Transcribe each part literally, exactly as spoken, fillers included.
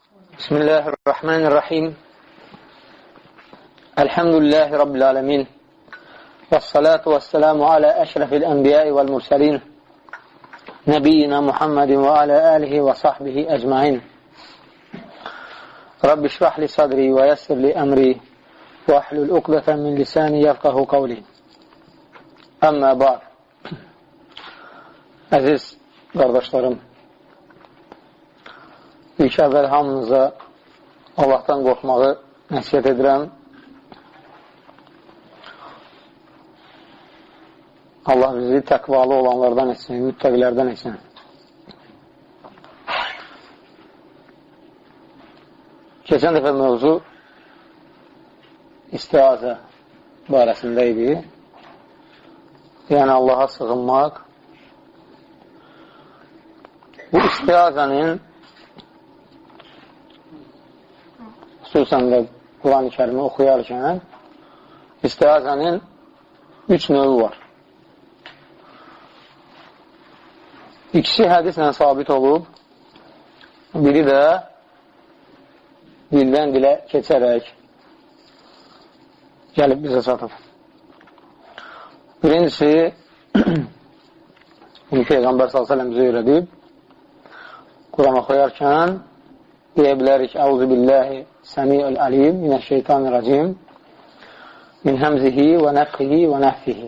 Bismillahirrahmanirrahim. Elhamdülillahi Rabbil alemin. Vessalatu vesselamu ala eşrefil enbiyai vel mursalin. Nebiyyina Muhammedin ve ala alihi ve sahbihi ecmain. Rabbi şrahli sadri ve yessirli emri ve ahlul uqdeten min lisani yefkahu kavli. Əmmə ba'd. Əziz qardaşlarım, İlk əvvəl hamınıza Allahdan qorxmağı nəsiyyət edirəm. Allah bizi təqvalı olanlardan etsin, müttəqilərdən etsin. Keçən dəfə mövzu istiazə barəsində idi. Yəni Allaha sığınmaq. Bu istiazənin xüsusən də Quran-ı Kərimi oxuyarkən istiazənin üç növü var. İkisi hədislə sabit olub, biri də dildən dilə keçərək gəlib bizə çatıb. Birincisi, bunu Peyğəmbər sallallahu əleyhi və səlləm bizə öyrədib, Quran oxuyarkən deyə bilərik, Əuzu billahi səmi'ül alim minəşşeytanirracim min həmzihi və nəfxihi və nəffihi.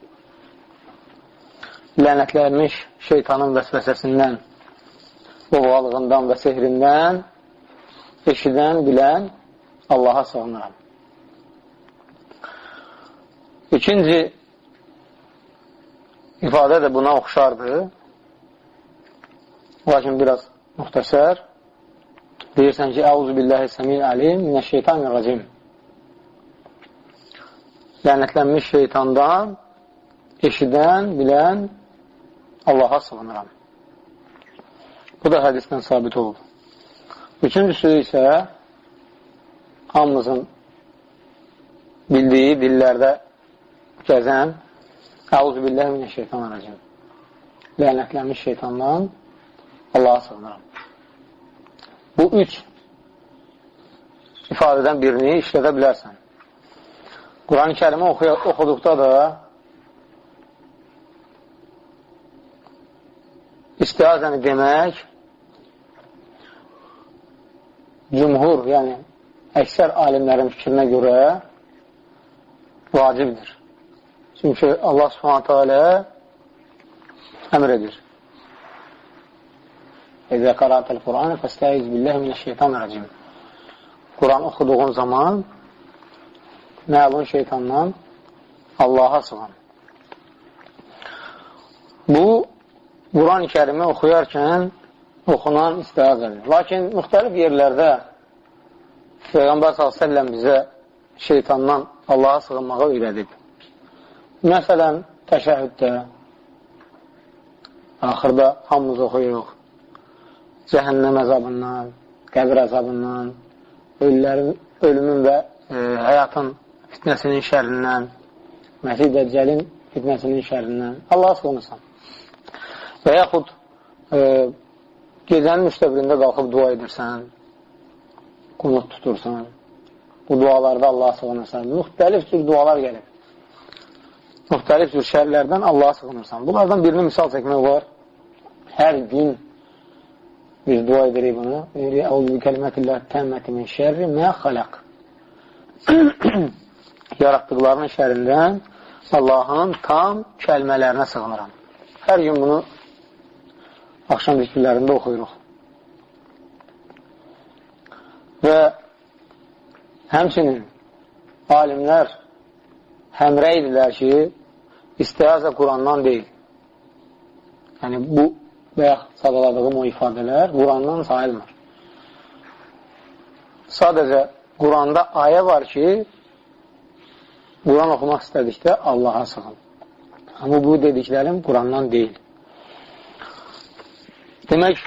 Lənətlənmiş şeytanın vəsvəsəsindən, boğalığından və sehrindən eşidən, bilən Allaha sığınıram. İkinci ifadə də buna oxşardır, lakin biraz müxtəsər. Deyirsən ki, Əuzu billahi səmi'ül alim minəşşeytanirracim. Lənətlənmiş şeytandan eşidən, bilən Allaha sığınıram. Bu da hədisdən sabit olub. Üçüncüsü isə hamımızın bildiyi dillərdə gəzən Əuzu billahi minəşşeytanirracim. Lənətlənmiş şeytandan Allaha sığınıram. Bu üç ifadədən birini işlədə bilərsən. Quran-ı Kərimi oxuduqda da istiazəni demək cümhur, yəni əksər alimlərin fikrinə görə vacibdir. Çünki Allah Subhanahu teala əmr edir. İzə qara'təl Qur'anı fəstəiz billahi minəşşeytanirracim. Quran oxuduğun zaman məlun şeytandan Allaha sığın. Bu, Quran-ı Kərimi oxuyarkən oxunan istiazədir. Lakin müxtəlif yerlərdə Peyğəmbər sallallahu əleyhi və səlləm bizə şeytandan Allaha sığınmağı öyrədib. Məsələn, təşəhhüddə, axırda hamımız oxuyuruq. Cəhənnəm əzabından, qəbir əzabından, ölülərin, ölümün və e, həyatın fitnəsinin şərrindən, Məsih Dəccəlin fitnəsinin şərrindən Allaha sığınırsan. Və yaxud e, gecənin üçdə birində qalxıb dua edirsən, qunut tutursan, bu dualarda Allaha sığınırsan. Müxtəlif cür dualar gəlir. Müxtəlif cür şərlərdən Allaha sığınırsan. Bunlardan birini misal çəkmək var. Hər gün biz dua edirik bunu. Əuzu bi kəlimətillah təmməti min şərri mə xaləq. Yaratdıqlarının şərrindən Allahın tam kəlmələrinə sığınıram. Hər gün bunu axşam zikirlərində oxuyuruq. Və həmçinin alimlər həmrə idilər ki, istiazə Qurandan deyil. Yəni, bu bayaq sadaladığım o ifadələr Qurandan sayılmır. Sadəcə Quranda ayə var ki, Quran oxumaq istədikdə Allaha sığın. Amma bu dediklərim Qurandan deyil. Demək,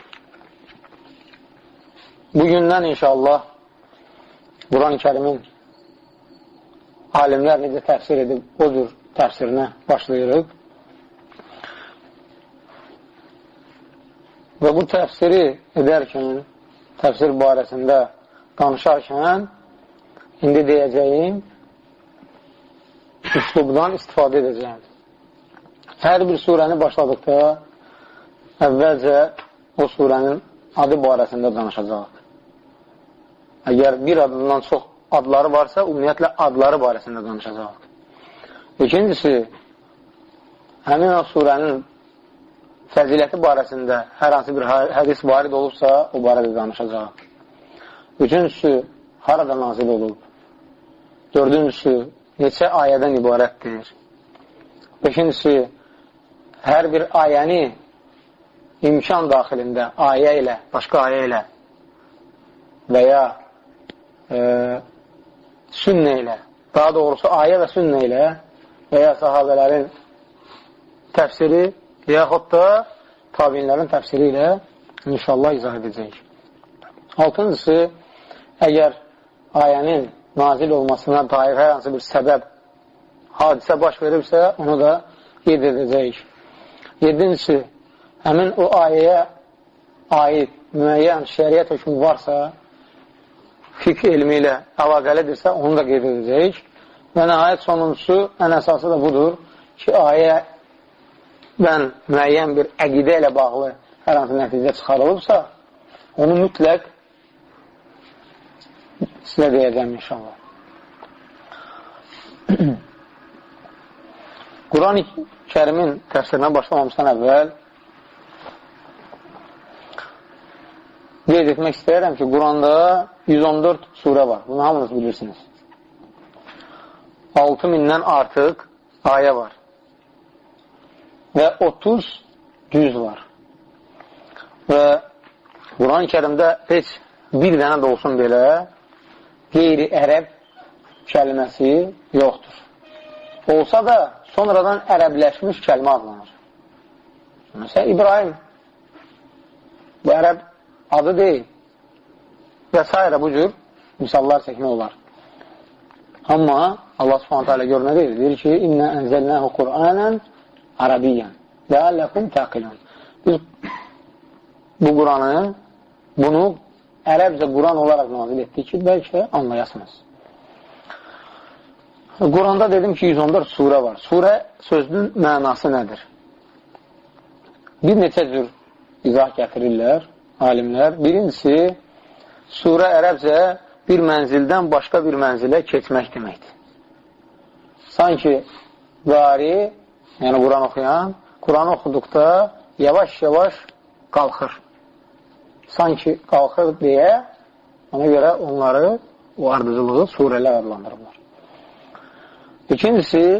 bugündən inşallah Quran-ı Kərimin alimlər necə təfsir edib, o cür təfsirinə başlayırıq. Və bu təfsiri edərkən təfsir barəsində danışarkən indi deyəcəyim üslubdan istifadə edəcəyim. Hər bir surəni başladıqda əvvəlcə o surənin adı barəsində danışacaq. Əgər bir adından çox adları varsa, ümumiyyətlə adları barəsində danışacaq. İkincisi, həmin o surənin fəziləti barəsində hər hansı bir hədis varid olubsa, o barədə danışacaq. Üçüncüsü, harada nazil olub. Dördüncüsü, neçə ayədən ibarətdir. Beşincisi, hər bir ayəni imkan daxilində ayə ilə, başqa ayə ilə və ya e, sünnə ilə, daha doğrusu ayə və sünnə ilə və ya sahabələrin təfsiri yaxud da tabinlərin təfsiri ilə inşallah izah edəcək. Altıncısı, əgər ayənin nazil olmasına dair hər hansı bir səbəb, hadisə baş veribsə, onu da qeyd edəcək. Yedincisi, həmin o ayəyə aid müəyyən şəriət hökmü varsa, fiqh elmi ilə əlaqəlidirsə, onu da qeyd edəcək. Və nəhayət sonuncusu, ən əsası da budur ki, ayədən müəyyən bir əqidə ilə bağlı hər hansı nəticə çıxarılıbsa, onu mütləq sizə deyəcəm inşallah. Quran-ı Kərimin təfsirinə başlamamışdan əvvəl qeyd etmək istəyirəm ki, Quranda yüz on dörd surə var. Bunu hamınız bilirsiniz. altı mindən artıq ayə var. Və otuz cüz var. Və Quran-ı Kərimdə heç bir dənə də olsun belə qeyri-ərəb kəlməsi yoxdur. Olsa da sonradan ərəbləşmiş kəlmə adlanır. Məsələn, İbrahim bu ərəb adı deyil və s. bu cür misallar çəkmək olar. Amma Allah Subhanahu taala görünə deyir, deyir ki, İnnə ənzəlnəhu Qur'anən Arabiyyən ləalləkum təqilun. Biz bu Quranı, bunu ərəbcə Quran olaraq nazil etdik ki, bəlkə anlayasınız. Quranda dedim ki, yüz on dörd surə var. Surə sözünün mənası nədir? Bir neçə cür izah gətirirlər alimlər. Birincisi, surə ərəbcə bir mənzildən başqa bir mənzilə keçmək deməkdir. Sanki qari, yəni Quran oxuyan, Quran oxuduqda yavaş-yavaş qalxır. Sanki qalxır deyə, ona görə onları, o ardıcılığı surələr adlandırırlar. İkincisi,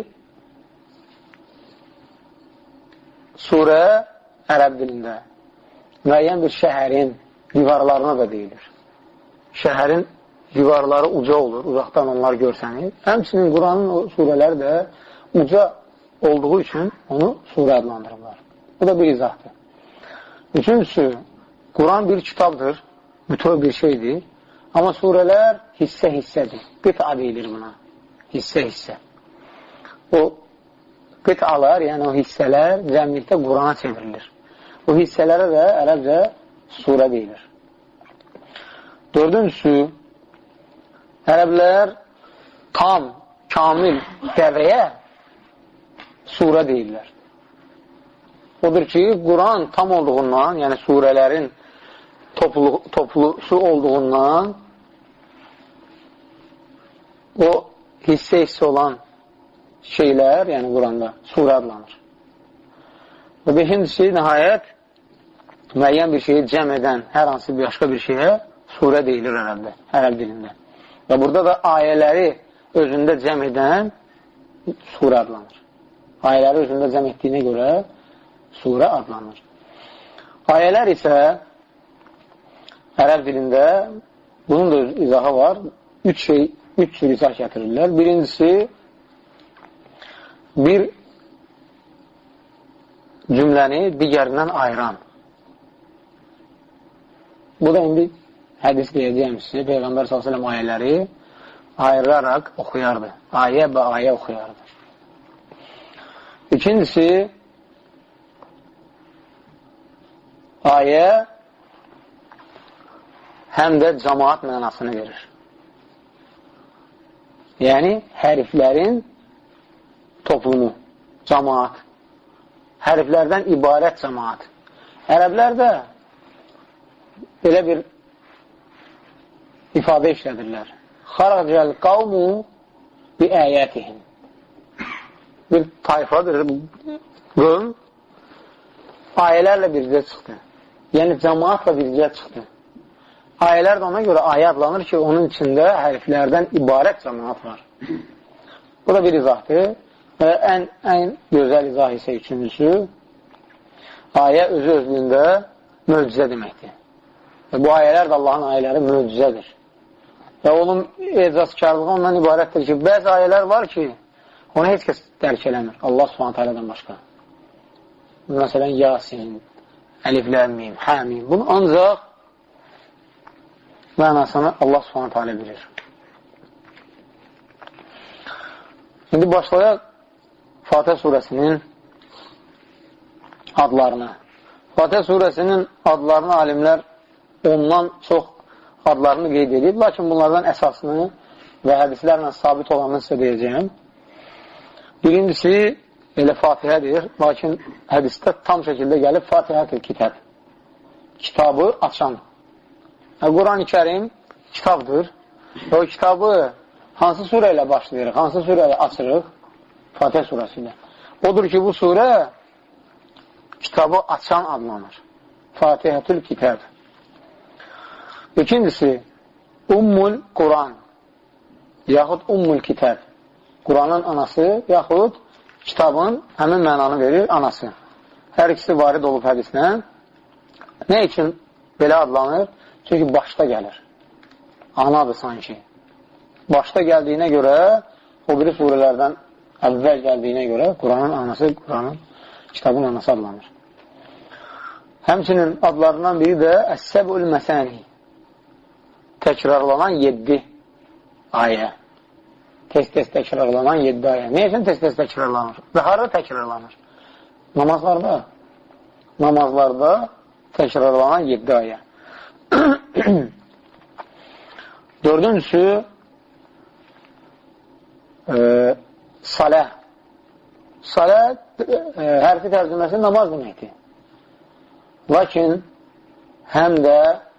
surə ərəb dilində müəyyən bir şəhərin divarlarına da deyilir. Şəhərin divarları uca olur, uzaqdan onlar görsənir. Həmçinin Quranın o surələri də uca olduğu üçün onu surə adlandırırlar. Bu da bir izahdır. Üçüncüsü, Quran bir kitabdır, bütöv bir şeydir. Amma surələr hissə-hissədir. Qıta deyilir buna. Hissə-hissə. O qıtalar, yəni o hissələr cəmlikdə Qurana çevrilir. O hissələrə də ərəbcə surə deyilir. Dördüncüsü, ərəblər tam, kamil dəvəyə surə deyirlər. Odur ki, Quran tam olduğundan, yəni surələrin toplu, toplusu olduğundan o hissə-hissə olan şeylər, yəni Quranda surə adlanır. Və beşincisi, nəhayət, müəyyən bir şeyi cəm edən hər hansı bir başqa bir şeyə surə deyilir ərəbdə, ərəb dilində. Və burada da ayələri özündə cəm edən surə adlanır. Ayələri özündə cəm etdiyinə görə surə adlanır. Ayələr isə ərəb dilində bunun da izahı var. Üç şey, üç cür izah gətirirlər. Birincisi, bir cümləni digərindən ayıran. Bu da indi hədis deyəcəyim sizə, Peyğəmbər sallallahu əleyhi və səlləm ayələri ayıraraq oxuyardı. Ayə və ayə oxuyardı. İkincisi, ayə həm də cəmaat mənasını verir. Yəni, hərflərin toplumu, cəmaat. Hərflərdən ibarət cəmaat. Ərəblər də belə bir ifadə işlədirlər. Xaracəl qavmu bi əyətihim. Bir tayfadır, qövm ayələrlə bircə çıxdı. Yəni, cəmaatla bircə çıxdı. Ayələr də ona görə ayə adlanır ki, onun içində hərflərdən ibarət cəmaat var. Bu da bir izahdır. Və ən, ən gözəl izah isə üçüncüsü, ayə özü özlüyündə möcüzə deməkdir. Və bu ayələr də Allahın ayələri möcüzədir. Və onun ecazkarlığı ondan ibarətdir ki, bəzi ayələr var ki, onu heç kəs dərk eləmir. Allah Subhanahu taala'dan başqa. Məsələn, Yasin, Əlif, Lam, Mim, Həmim. Bunu ancaq mənasını Allah Subhanahu taala bilir. İndi başlayaq Fatihə surəsinin adlarına. Fatihə surəsinin adlarını alimlər ondan çox adlarını qeyd edib, lakin bunlardan əsasını və hədislərlə sabit olanını sizə deyəcəyəm. Birincisi, elə Fatihədir, lakin hədisdə tam şəkildə gəlib Fatihə-tül kitab. Kitabı açan. Quran-ı Kərim kitabdır. Və o kitabı hansı surə ilə başlayırıq, hansı surə ilə açırıq? Fatihə surəsi ilə. Odur ki, bu surə kitabı açan adlanır. Fatihə-tül kitab. İkincisi, Ummul Quran, yaxud Ummul Kitab. Quranın anası, yaxud kitabın həmin mənanı verir, anası. Hər ikisi varid olub hədislə. Nə üçün belə adlanır? Çünki başda gəlir. Anadır sanki. Başda gəldiyinə görə, o biri surələrdən əvvəl gəldiyinə görə Quranın anası, Quranın kitabın anası adlanır. Həmçinin adlarından biri də Əs-Səb'ül Məsəni. Təkrarlanan yeddi ayə. Tez-tez təkrarlanan yeddi ayə. Nə üçün tez-tez təkrarlanır? Və harada təkrarlanır? Namazlarda. Namazlarda təkrarlanan yeddi ayə. Dördüncüsü e, salə. Salə e, hərfi tərcüməsi namaz deməkdir. Lakin həm də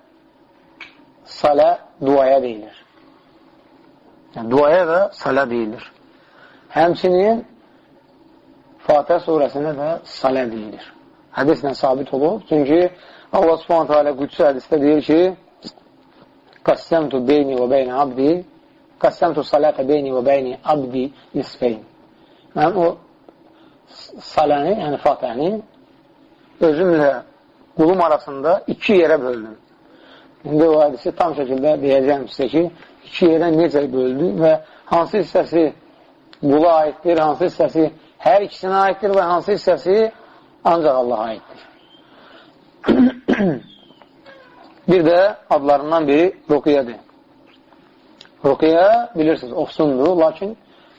salə duaya deyilir. Yəni, duaya da salə deyilir. Həmçinin Fatihə surəsinə də salə deyilir. Hədislə sabit olub. Çünki Allah Subhanahu taala qudsi hədisdə deyir ki, Qəssəmtu beyni və beyni abdi Qəssəmtu salətə beyni və beyni abdi nisfeyn. Mən o saləni, yəni Fatihəni özümlə qulum arasında iki yerə böldüm. İndi o hədisi tam şəkildə deyəcəyim sizə ki, iki yerə necə böldü və hansı hissəsi qula aiddir, hansı hissəsi hər ikisinə aiddir və hansı hissəsi ancaq Allaha aiddir. Bir də adlarından biri Ruqiyədir. Ruqiyə, bilirsiniz, ofsundur, lakin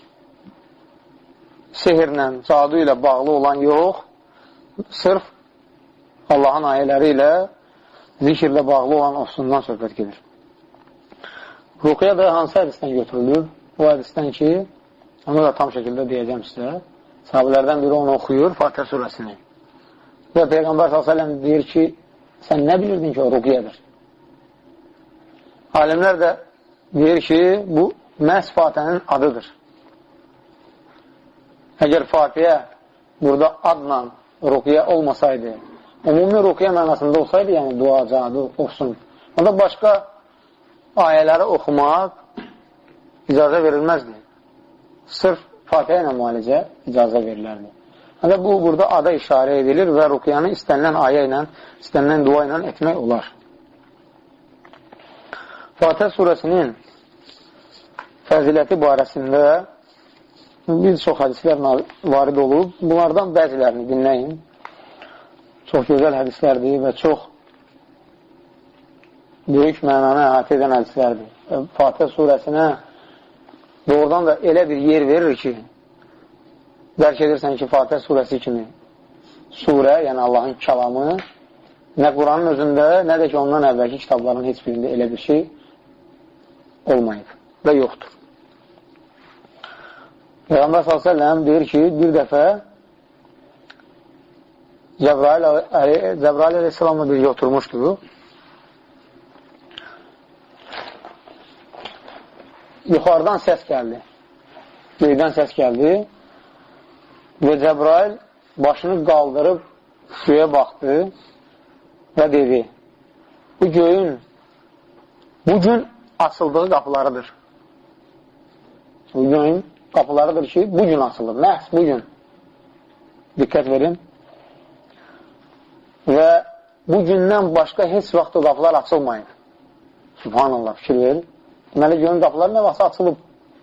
sehirlə, cadu ilə bağlı olan yox, sırf Allahın ayələri ilə zikirlə bağlı olan ofsundan söhbət gedir. Ruqiyə də hansı hədisdən götürülür? O hədisdən ki, onu da tam şəkildə deyəcəm sizə. Sahabələrdən biri onu oxuyur, Fatihə surəsini. Və Peyğəmbər sallallahu əleyhi və səlləm deyir ki, sən nə bilirdin ki, o ruqiyədir? Alimlər də deyir ki, bu məhz Fatihənin adıdır. Əgər Fatihə burada adla ruqiyə olmasaydı, ümumi ruqiyə mənasında olsaydı, yəni dua, cadu, olsun, onda başqa ayələri oxumaq icazə verilməzdi. Sırf Fatihə ilə müalicə icazə verilərdi. Hələ bu, burada ada işarə edilir və ruqiyanı istənilən ayə ilə, istənilən dua ilə etmək olar. Fatihə surəsinin fəziləti barəsində bir çox hədislər varid olub. Bunlardan bəzilərini dinləyin. Çox gözəl hədislərdir və çox böyük mənanı əhatə edən hədislərdir. Fatihə surəsinə doğrudan da elə bir yer verir ki, dərk edirsən ki, Fatihə surəsi kimi surə, yəni Allahın kəlamı Nə Quranın özündə, nə də ki, ondan əvvəlki kitabların heç birində elə bir şey olmayıb və yoxdur. Peyğəmbər sallallahu əleyhi və səlləm deyir ki, bir dəfə Cəbrail, Cəbrail əleyhissalamla birgə oturmuşdu. Yuxarıdan səs gəldi. Göydən səs gəldi və Cəbrail başını qaldırıb göyə baxdı və dedi, bu göyün bugün açıldığı qapılarıdır. Bu göyün qapılarıdır ki, bugün açılır. Məhz bugün. Diqqət verin. Və bugündən başqa heç vaxt o qapılar açılmayıb. Subhanallah, fikir verin. Deməli, göyün qapıları nə vaxtsa açılıb.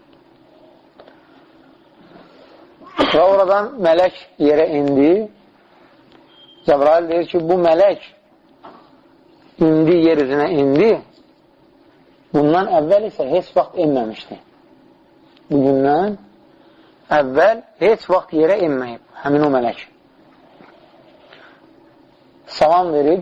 Və oradan mələk yerə indi. Cəbrail deyir ki, bu mələk indi, yer üzünə indi. Bundan əvvəl isə heç vaxt inməmişdi. Bugündən əvvəl heç vaxt yerə inməyib həmin o mələk. Salam verib,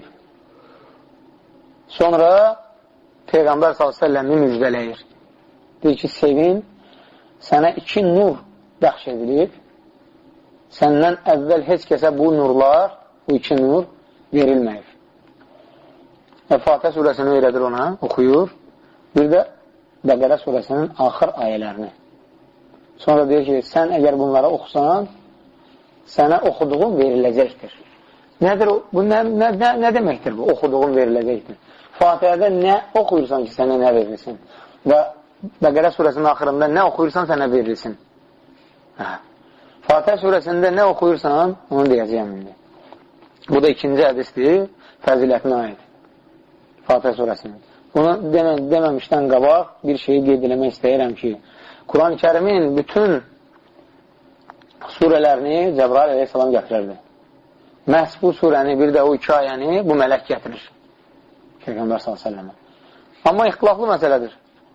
sonra Peyğəmbər sallallahu əleyhi və səlləmi müjdələyir. Deyir ki, sevin, sənə iki nur bəxş edilib, səndən əvvəl heç kəsə bu nurlar, bu iki nur verilməyib. Və Fatihə surəsini öyrədir ona, oxuyur, bir də Bəqərə surəsinin axır ayələrini. Sonra deyir ki, sən əgər bunlara oxusan, sənə oxuduğun veriləcəkdir. Nədir o? Bu nə, nə, nə, nə deməkdir bu? Oxuduğun veriləcəkdir. Fatihədə nə oxuyursan ki, sənə nə verilsin? Və Bəqərə surəsinin axırında nə oxuyursan, sənə verilsin. Hə. Fatihə surəsində nə oxuyursan, onu deyəcəyəm indi. Bu da ikinci hədisdir, fəzilətinə aid. Fatihə surəsinin. Bunu demə, deməmişdən qabaq bir şeyi qeyd eləmək istəyirəm ki, Quran-ı Kərimin bütün surələrini Cəbrail əleyhissalam gətirirdi. Məhz bu surəni, bir də o iki ayəni bu mələk gətirir. Peyğəmbər sallallahu əleyhi və səlləm. Amma ixtilaflı məsələdir.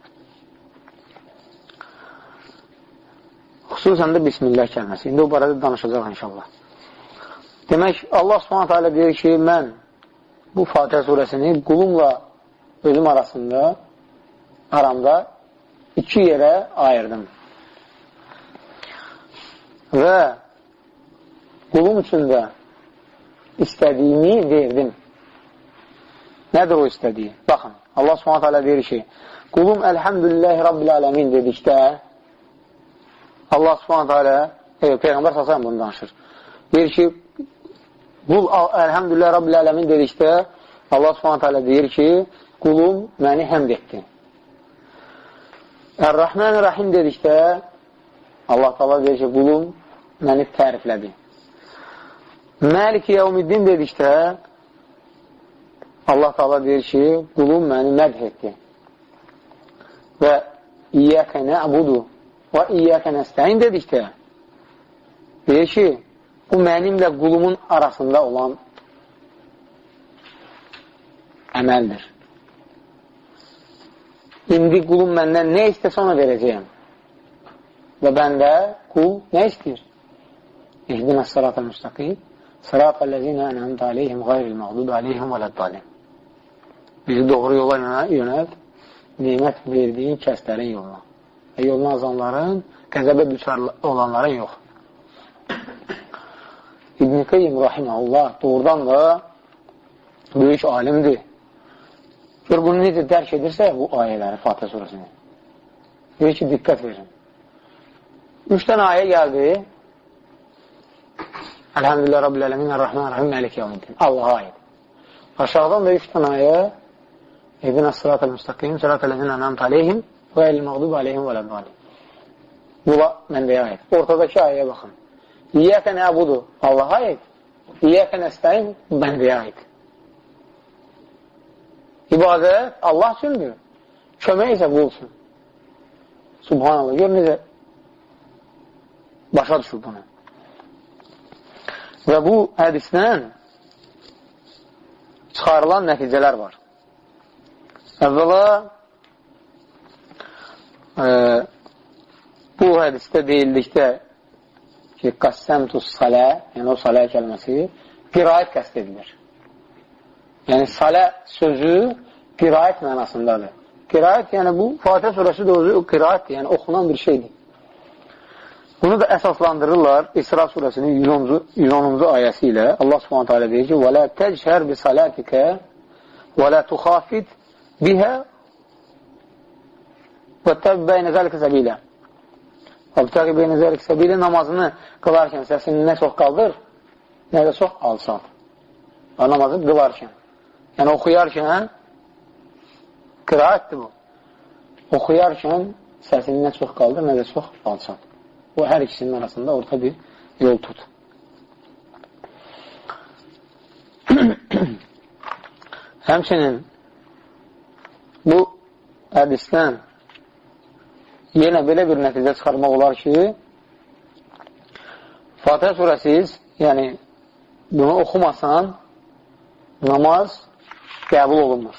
Xüsusən də Bismillah kəlməsi. İndi o barədə danışacaq inşallah. Demək, Allah subhanahu teala deyir ki, mən bu Fatihə surəsini qulumla özüm arasında, aramda iki yerə ayırdım. Və qulum üçün də istədiyimi verdim. Nədir o istədiyi? Baxın, Allah subhanahu teala deyir ki, qulum əlhəmdülilləhi rabbil aləmin dedikdə, Allah subhanahu teala, evet, Peyğəmbər sallallahu bunu danışır. Deyir ki, qul əlhəmdülilləhi rabbil aləmin dedikdə, Allah subhanahu teala deyir ki, qulum məni həmd etdi. Ər-Rahman-ı-Rahim dedikdə, Allah teala deyir ki, qulum məni təriflədi. Məlik-i Yevmiddin dedikdə, Allah teala deyir ki, qulum məni mədh etdi. Və İyyəkə nə'budu və İyyəkə nəstəin dedikdə, deyir ki, bu mənimlə qulumun arasında olan əməldir. İndi qulum məndən nə istəsə ona verəcəyəm. Və bəndə qul nə istəyir? İhdinə sırat-ı müstəqim, sırat-ı-ləzinə ənəmdə aleyhim, qayril məğdudu aleyhim və ləddalin. Bizi doğru yola yönət, nimət verdiyin kəslərin yoluna. Və yoluna azanların, qəzəbə düşər olanların yox. İbn-i Qeym rahiməhullah doğrudan da böyük alimdir. Gör, bunu necə dərk edirsə bu ayələri, Fatihə surəsini. Deyir ki, diqqət verin. Üç dənə ayə gəldi. Elhamdülillah Rabbil Ələmin, Ər-Rahman, Ər-Rahim, Məlik Yevmiddin. Allah'a aid. Aşağıdan da üç dənə ayə İhdinə sırat-ı müstəqim, sırat-ı-ləzinə ənəmdə aleyhim və el-məğdubu aleyhim və ləddalin. Bu da məndəyə aid. Ortadakı ayəyə baxın. İyyəkə nə'budu, Allah'a aid. İyyəkə nəstəin, məndəyə aid. İbadət Allah üçündür. Kömək isə bu üçün. Subhanallah. Gör necə başa düşür bunu. Və bu hədisdən çıxarılan nəticələr var. Əvvəla e, bu hədisdə deyildikdə ki, qassəmtus salə, yəni o salə kəlməsi qiraət qəst edilir. Yəni, salə sözü qiraət mənasındadır. Qiraət, yəni bu, Fatihə surəsi də özü qiraətdir, yəni oxunan bir şeydir. Bunu da əsaslandırırlar İsra surəsinin yüz onuncu ayəsi ilə. Allah subhanətə alə deyir ki, وَلَا تَجْهَرْ بِصَلَاتِكَ وَلَا تُخَافِدْ بِهَا وَتَّبِ بَيْنَ ذَلِكَ سَبِيلًا وَبْتَقِ بَيْنَ ذَلِكَ سَبِيلًا namazını qılarkən səsini nə çox qaldır, nə də çox alsat. O namazı qılarkən. Yəni, oxuyarkən qiraətdir bu. Oxuyarkən səsini nə çox qaldır, nə də çox alsat. Bu, hər ikisinin arasında orta bir yol tut. Həmçinin bu hədisdən yenə belə bir nəticə çıxarmaq olar ki, Fatihə surəsiz, yəni bunu oxumasan, namaz qəbul olunmur.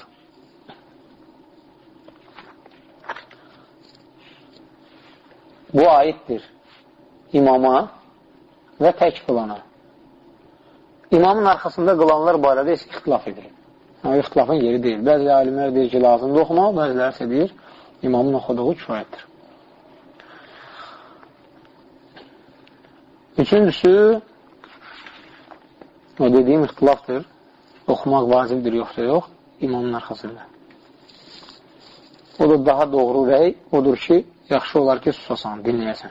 Bu aiddir imama və tək qılana. İmamın arxasında qılanlar barədə isə ixtilaf edilir. Yəni, ixtilafın yeri deyil. Bəzi alimlər deyir ki, lazımdır oxumaq, bəziləri isə deyir, imamın oxuduğu kifayətdir. Üçüncüsü, o dediyim ixtilafdır. Oxumaq vacibdir, yoxsa yox, imamın arxasında. O da daha doğru rəy odur ki, yaxşı olar ki, susasan, dinləyəsən.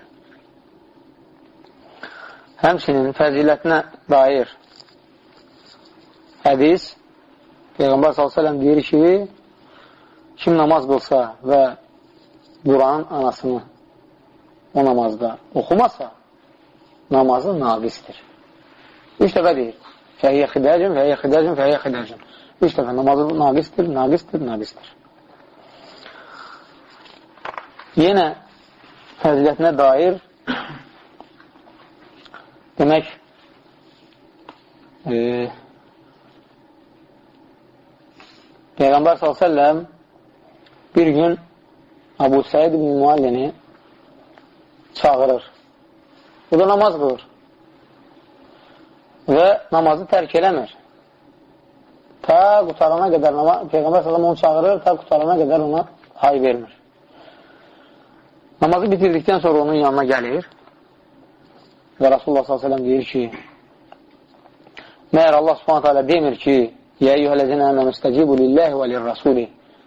Həmçinin fəzilətinə dair hədis Peyğəmbər sallallahu əleyhi və səlləm deyir ki, kim namaz qılsa və Quranın anasını o namazda oxumasa, namazı naqisdir. Üç dəfə deyir. Fəhiyyə xidəcin, fəhiyyə xidəcin, fəhiyyə xidəcin. Üç dəfə namazı naqisdir, naqisdir, naqisdir. Yenə fəzilətinə dair demək e, Peyğəmbər sallallahu əleyhi və səlləm bir gün Əbu Səid ibn Muallini çağırır. O da namaz qılır və namazı tərk eləmir. Ta qutarana qədər Peyğəmbər sallallahu əleyhi və səlləm onu çağırır, ta qutarana qədər ona hay vermir. Namazı bitirdikdən sonra onun yanına gəlir və Rasulullah sallallahu əleyhi və səlləm deyir ki, məyər Allah subhanətə alə demir ki, Yə eyyuhələzinə əməm istəcibu lilləhi və lirrasuli.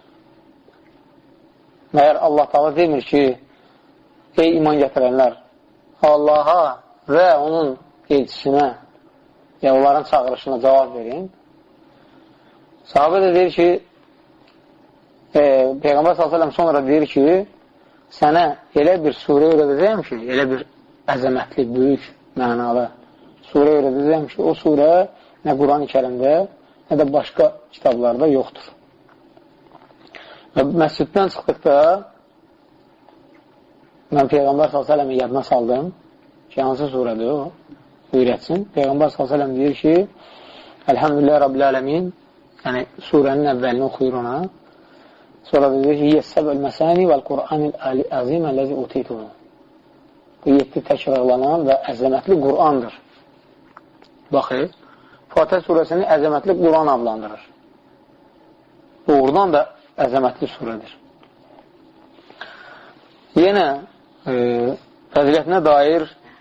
Məyər Allah taala demir ki, ey iman gətirənlər, Allaha və onun elçisinə, yəni onların çağırışına cavab verin. Sahabə də deyir ki, e, Peyğəmbər sallallahu əleyhi və səlləm sonra deyir ki, sənə elə bir surə öyrədəcəyəm ki, elə bir əzəmətli, böyük, mənalı surə öyrədəcəyəm ki, o surə nə Quran-ı Kərimdə, nə də başqa kitablarda yoxdur. Və məsciddən çıxdıqda mən Peyğəmbər sallallahu əleyhi və səlləmin yadına saldım ki, hansı surədir o, öyrətsin. Peyğəmbər sallallahu əleyhi və səlləm deyir ki, Elhamdülillah Rabbil Ələmin, yəni surənin əvvəlini oxuyur ona. Sonra da deyir ki, Yəssəbəl məsəni vəl-Qur'anil əzim əlləzi utituhu. Bu yeddi təkrarlanan və əzəmətli Qur'andır. Baxır, Fatihə surəsini əzəmətli Quran adlandırır. Doğrudan da əzəmətli surədir. Yenə e, fəzilətinə dair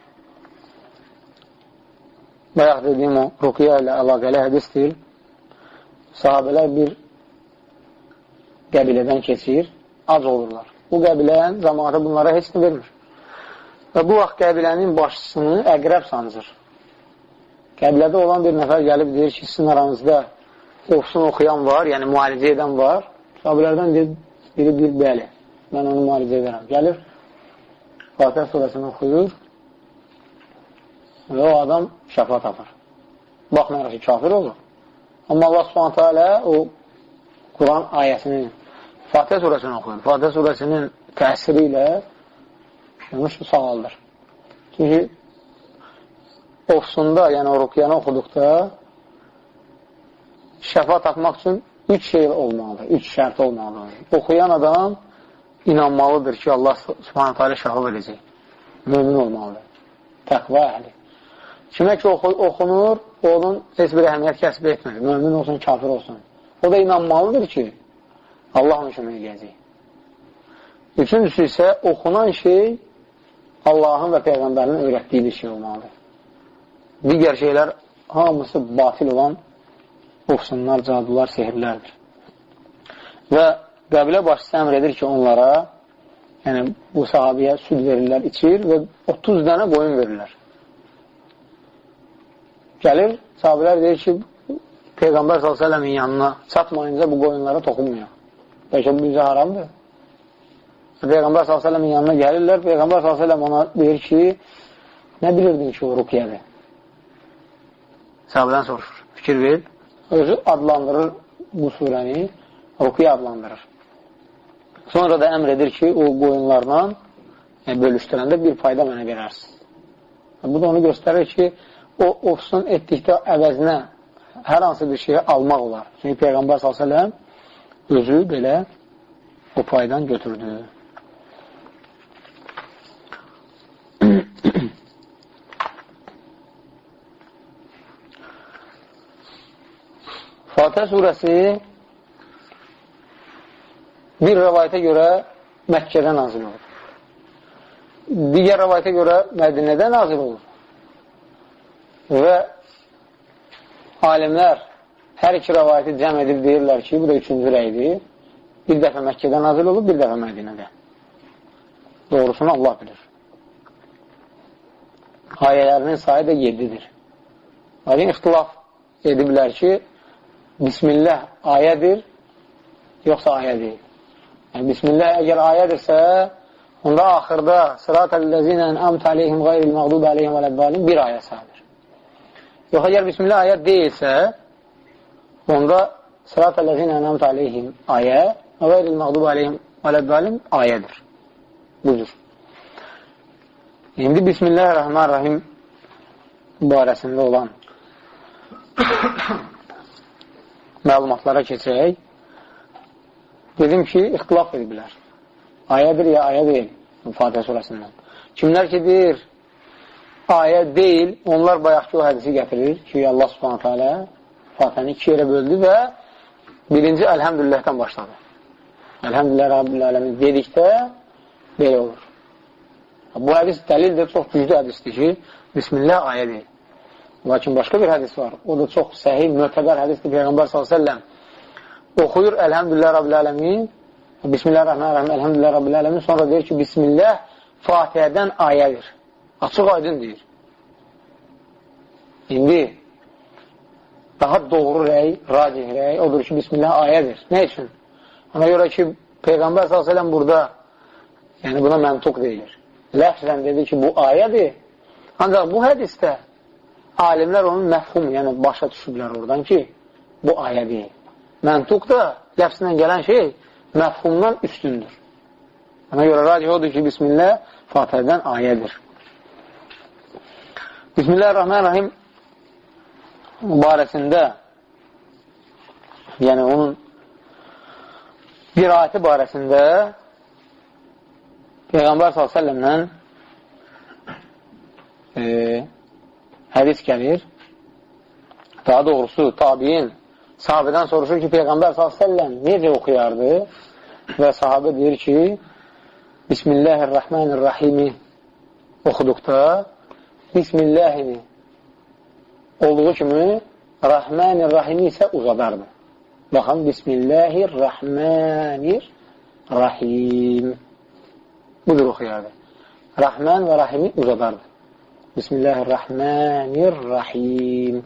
bayaq dediyim o ruqiyyə ilə əlaqəli hədisdir. Sahabələr bir qəbilədən keçir, ac olurlar. Bu qəbilənin cəmaatı bunlara heç nə vermir. Və bu vaxt qəbilənin başçısını əqrəb sancır. Qəbilədə olan bir nəfər gəlib deyir ki, sizin aranızda oxusun oxuyan var, yəni müalicə edən var. Sahabələrdən deyir, biri deyir, bəli, mən onu müalicə edərəm. Gəlir, Fatihə surəsini oxuyur və o adam şəfa tapır. Baxmayaraq ki, kafir olur. Amma Allah subhanətə alə o Quran ayəsinin Fatihə surəsini oxuyur. Fatihə surəsinin təsiri ilə sağaldır. Çünki ofsunda, yəni o ruqyanı oxuduqda şəfa tapmaq üçün üç şey olmalıdır, üç şərt olmalıdır. Oxuyan adam inanmalıdır ki, Allah subhanətə alə şəfa verəcək. Mömin olmalıdır. Təqva əhli. Kimə ki oxunur, onun heç bir əhəmiyyət kəsb etmir. Mömin olsun, kafir olsun. O da inanmalıdır ki, Allah onu kömək edəcək. Üçüncüsü isə oxunan şey Allahın və Peyğəmbərinin öyrətdiyi bir şey olmalıdır. Digər şeylər hamısı batil olan ofsunlar, cadular, sehirlərdir. Və qəbilə başçısı əmr edir ki, onlara, yəni bu sahabiyə süd verirlər, içir və otuz dənə qoyun verirlər. Gəlir, sahabilər deyir ki, Peyğəmbər sallallahu əleyhi və səlləmin yanına çatmayınca bu qoyunlara toxunmuyor. Bəlkə bu bizə haramdır. Peyğəmbər sallallahu əleyhi və səlləmin yanına gəlirlər, Peyğəmbər sallallahu əleyhi və səlləm ona deyir ki, nə bilirdin ki, o ruqiyədir? Sahabədən soruşur, fikir ver. Özü adlandırır bu surəni, ruqiyə adlandırır. Sonra da əmr edir ki, o qoyunlarla yəni, bölüşdürəndə bir fayda mənə verərsin. Bu da onu göstərir ki, o ofsun etdikdə əvəzinə hər hansı bir şeyi almaq olar. Çünki Peyğəmbər sallallahu əleyhi və səlləm özü belə o paydan götürdü. Fatihə surəsi bir rəvayətə görə Məkkədə nazil olur. Digər rəvayətə görə Mədinədə nazil olur. Və alimlər hər iki rəvayəti cəm edib deyirlər ki, bu da üçüncü rəydir. Bir dəfə Məkkədə nazil olur, bir dəfə Mədinədə. Doğrusunu Allah bilir. Ayələrinin sayı da yedidir. Lakin ixtilaf ediblər ki, Bismillah ayədir, yoxsa ayə deyil. Yəni, Bismillah əgər ayədirsə, onda axırda Sıratəl-ləzinə ən'amtə aleyhim qayril məğdubi aleyhim vələddalin bir ayə sayılır. Yox, əgər Bismillah ayət deyilsə, onda Sıratəl-ləzinə ən'amtə aleyhim ayə, qayril məğdubi aleyhim vələddalin ayədir. Budur. İndi Bismillahirrahmanirrahim barəsində olan məlumatlara keçək. Dedim ki, ixtilaf ediblər. Ayədir ya, ayə deyil. Fatihə surəsindən. Kimlər ki, deyir, ayə deyil, onlar bayaqki o hədisi gətirir ki, Allah subhanətə alə Fatihəni iki yerə böldü və birinci Əlhəmdülilləhdən başladı. Əlhəmdülillah Rabbil Aləmin dedikdə belə olur. Bu hədis dəlildir, çox güclü hədisdir ki, Bismillah ayə deyil. Lakin başqa bir hədis var. O da çox səhih, mötəbər hədisdir. Peyğəmbər sallallahu əleyhi və səlləm oxuyur Əlhəmdülillah Rabbil Aləmin, Bismillahirrahmanirrahim, Əlhəmdülillah Rabbil Aləmin, sonra deyir ki, Bismillah Fatihədən ayədir. Açıq aydın deyir. İndi daha doğru rəy, racih rəy odur ki, Bismillah ayədir. Nə üçün? Ona görə ki, Peyğəmbər sallallahu əleyhi və səlləm burada, yəni buna məntuq deyilir. Ləfzən dedi ki, bu ayədir. Ancaq bu hədisdə alimlər onun məfhum, yəni başa düşüblər oradan ki, bu ayə deyil. Məntuq da ləfzlə gələn şey məfhumdan üstündür. Ona görə racih odur ki, Bismillah Fatihədən ayədir. Bismillahirrahmanirrahim barəsində, yəni onun qiraəti barəsində Peyğəmbər sallallahu əleyhi və səlləmdən e, hədis gəlir. Daha doğrusu tabiin sahabədən soruşur ki, Peyğəmbər sallallahu əleyhi və səlləm necə oxuyardı? Və sahabə deyir ki, Bismillahirrahmanirrahimi oxuduqda Bismillahini olduğu kimi Rahmanirrahimi isə uzadardı. Baxın, Bismillahirrahmanirrahim budur oxuyardı. Rahman və Rahimi uzadardı. Bismillahirrahmanirrahim.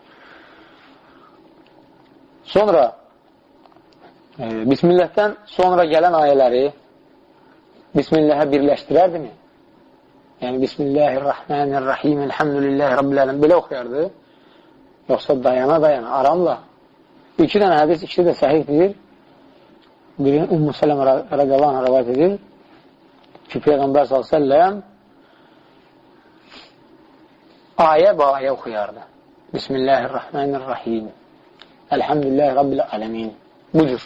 Sonra e, Bismillahdən sonra gələn ayələri Bismillahə birləşdirərdimi? Yəni Bismillahirrahmanirrahim, Elhamdülillahi Rabbil Aləm belə oxuyardı. Yoxsa dayana dayana, aramla. İki dənə hədis, ikisi də səhihdir. Birini Ümmü Sələmə radiyallahu anh rəvayət edir ki, Peyğəmbər sallallahu əleyhi və səlləm ayə və ayə oxuyardı. Bismillahirrahmanirrahim. Elhamdülillahi Rabbil Alemin. Budur.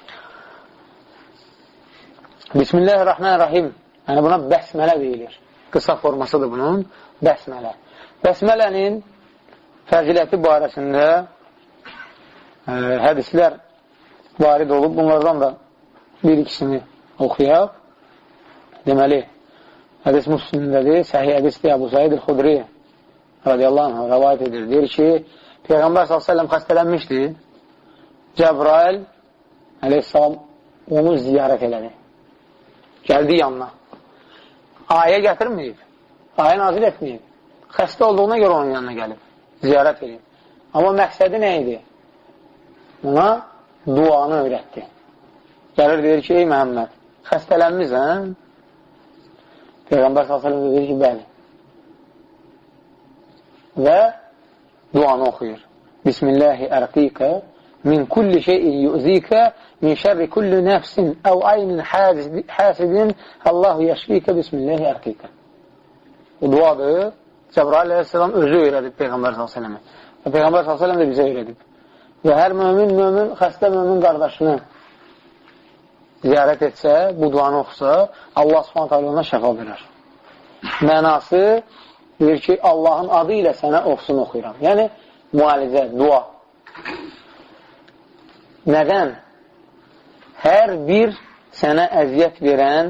Bismillahirrahmanirrahim. Yəni buna bəsmələ deyilir. qısa formasıdır bunun bəsmələ. Bəsmələnin fəziləti barəsində ə, hədislər varid olub. Bunlardan da bir ikisini oxuyaq. Deməli, hədis Müslimdədir, səhih hədisdir, Əbu Said el-Xudri radiyallahu anh rəvayət edir. Deyir ki, Peyğəmbər sallallahu əleyhi və səlləm xəstələnmişdi. Cəbrail əleyhissalam onu ziyarət elədi. Gəldi yanına. Ayə gətirməyib. Ayə nazil etməyib. Xəstə olduğuna görə onun yanına gəlib. Ziyarət edib. Amma məqsədi nə idi? Buna duanı öyrətdi. Gəlir deyir ki, ey Məhəmməd, xəstələnmizsən? Peyğəmbər sallallahu əleyhi və səlləm deyir ki, bəli. Və duanı oxuyur. Bismillahi ərqikə min kulli şeyin yu'zikə min şərri kulli nəfsin əv aynin həsidin Allahu yəşfikə bismillahi ərqikə. Bu duadır. Cəbrail əleyhissalam özü öyrədib Peyğəmbər sallallahu əleyhi və səlləmə. Və Peyğəmbər sallallahu əleyhi və səlləm də bizə öyrədib. Və hər mömin, mömin, xəstə mömin qardaşını ziyarət etsə, bu duanı oxusa, Allah subhanət hələ ona şəfa verər. Mənası deyir ki, Allahın adı ilə sənə oxusunu oxuyuram. Yəni, müalicə, dua. Nədən? Hər bir sənə əziyyət verən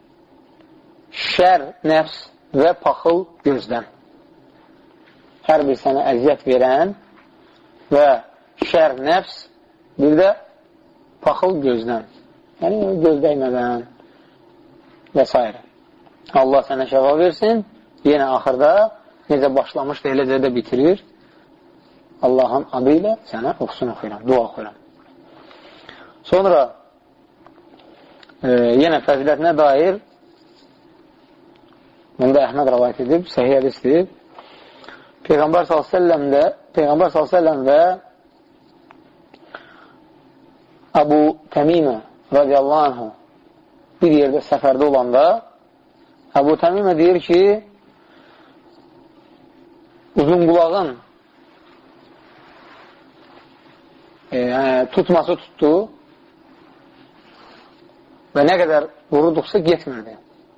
şər, nəfs və paxıl gözdən. Hər bir sənə əziyyət verən və şər, nəfs, bir də paxıl gözdən. Yəni, gözdəymədən və s. Allah sənə şəfa versin. Yenə axırda necə başlamışdı, eləcə də bitirir. Allahın adı ilə sənə oxusun oxuyuram, dua oxuyuram. Sonra e, yenə fəzilətinə dair bunu da Əhməd rəvayət edib, səhih hədisdir. Peyğəmbər sallallahu əleyhi və səlləm də Peyğəmbər sallallahu əleyhi və səlləm və Əbu Təmimə radiyallahu anhu bir yerdə səfərdə olanda Əbu Təmimə deyir ki, uzunqulağın e, tutması tutdu və nə qədər vururduqsa getmirdi.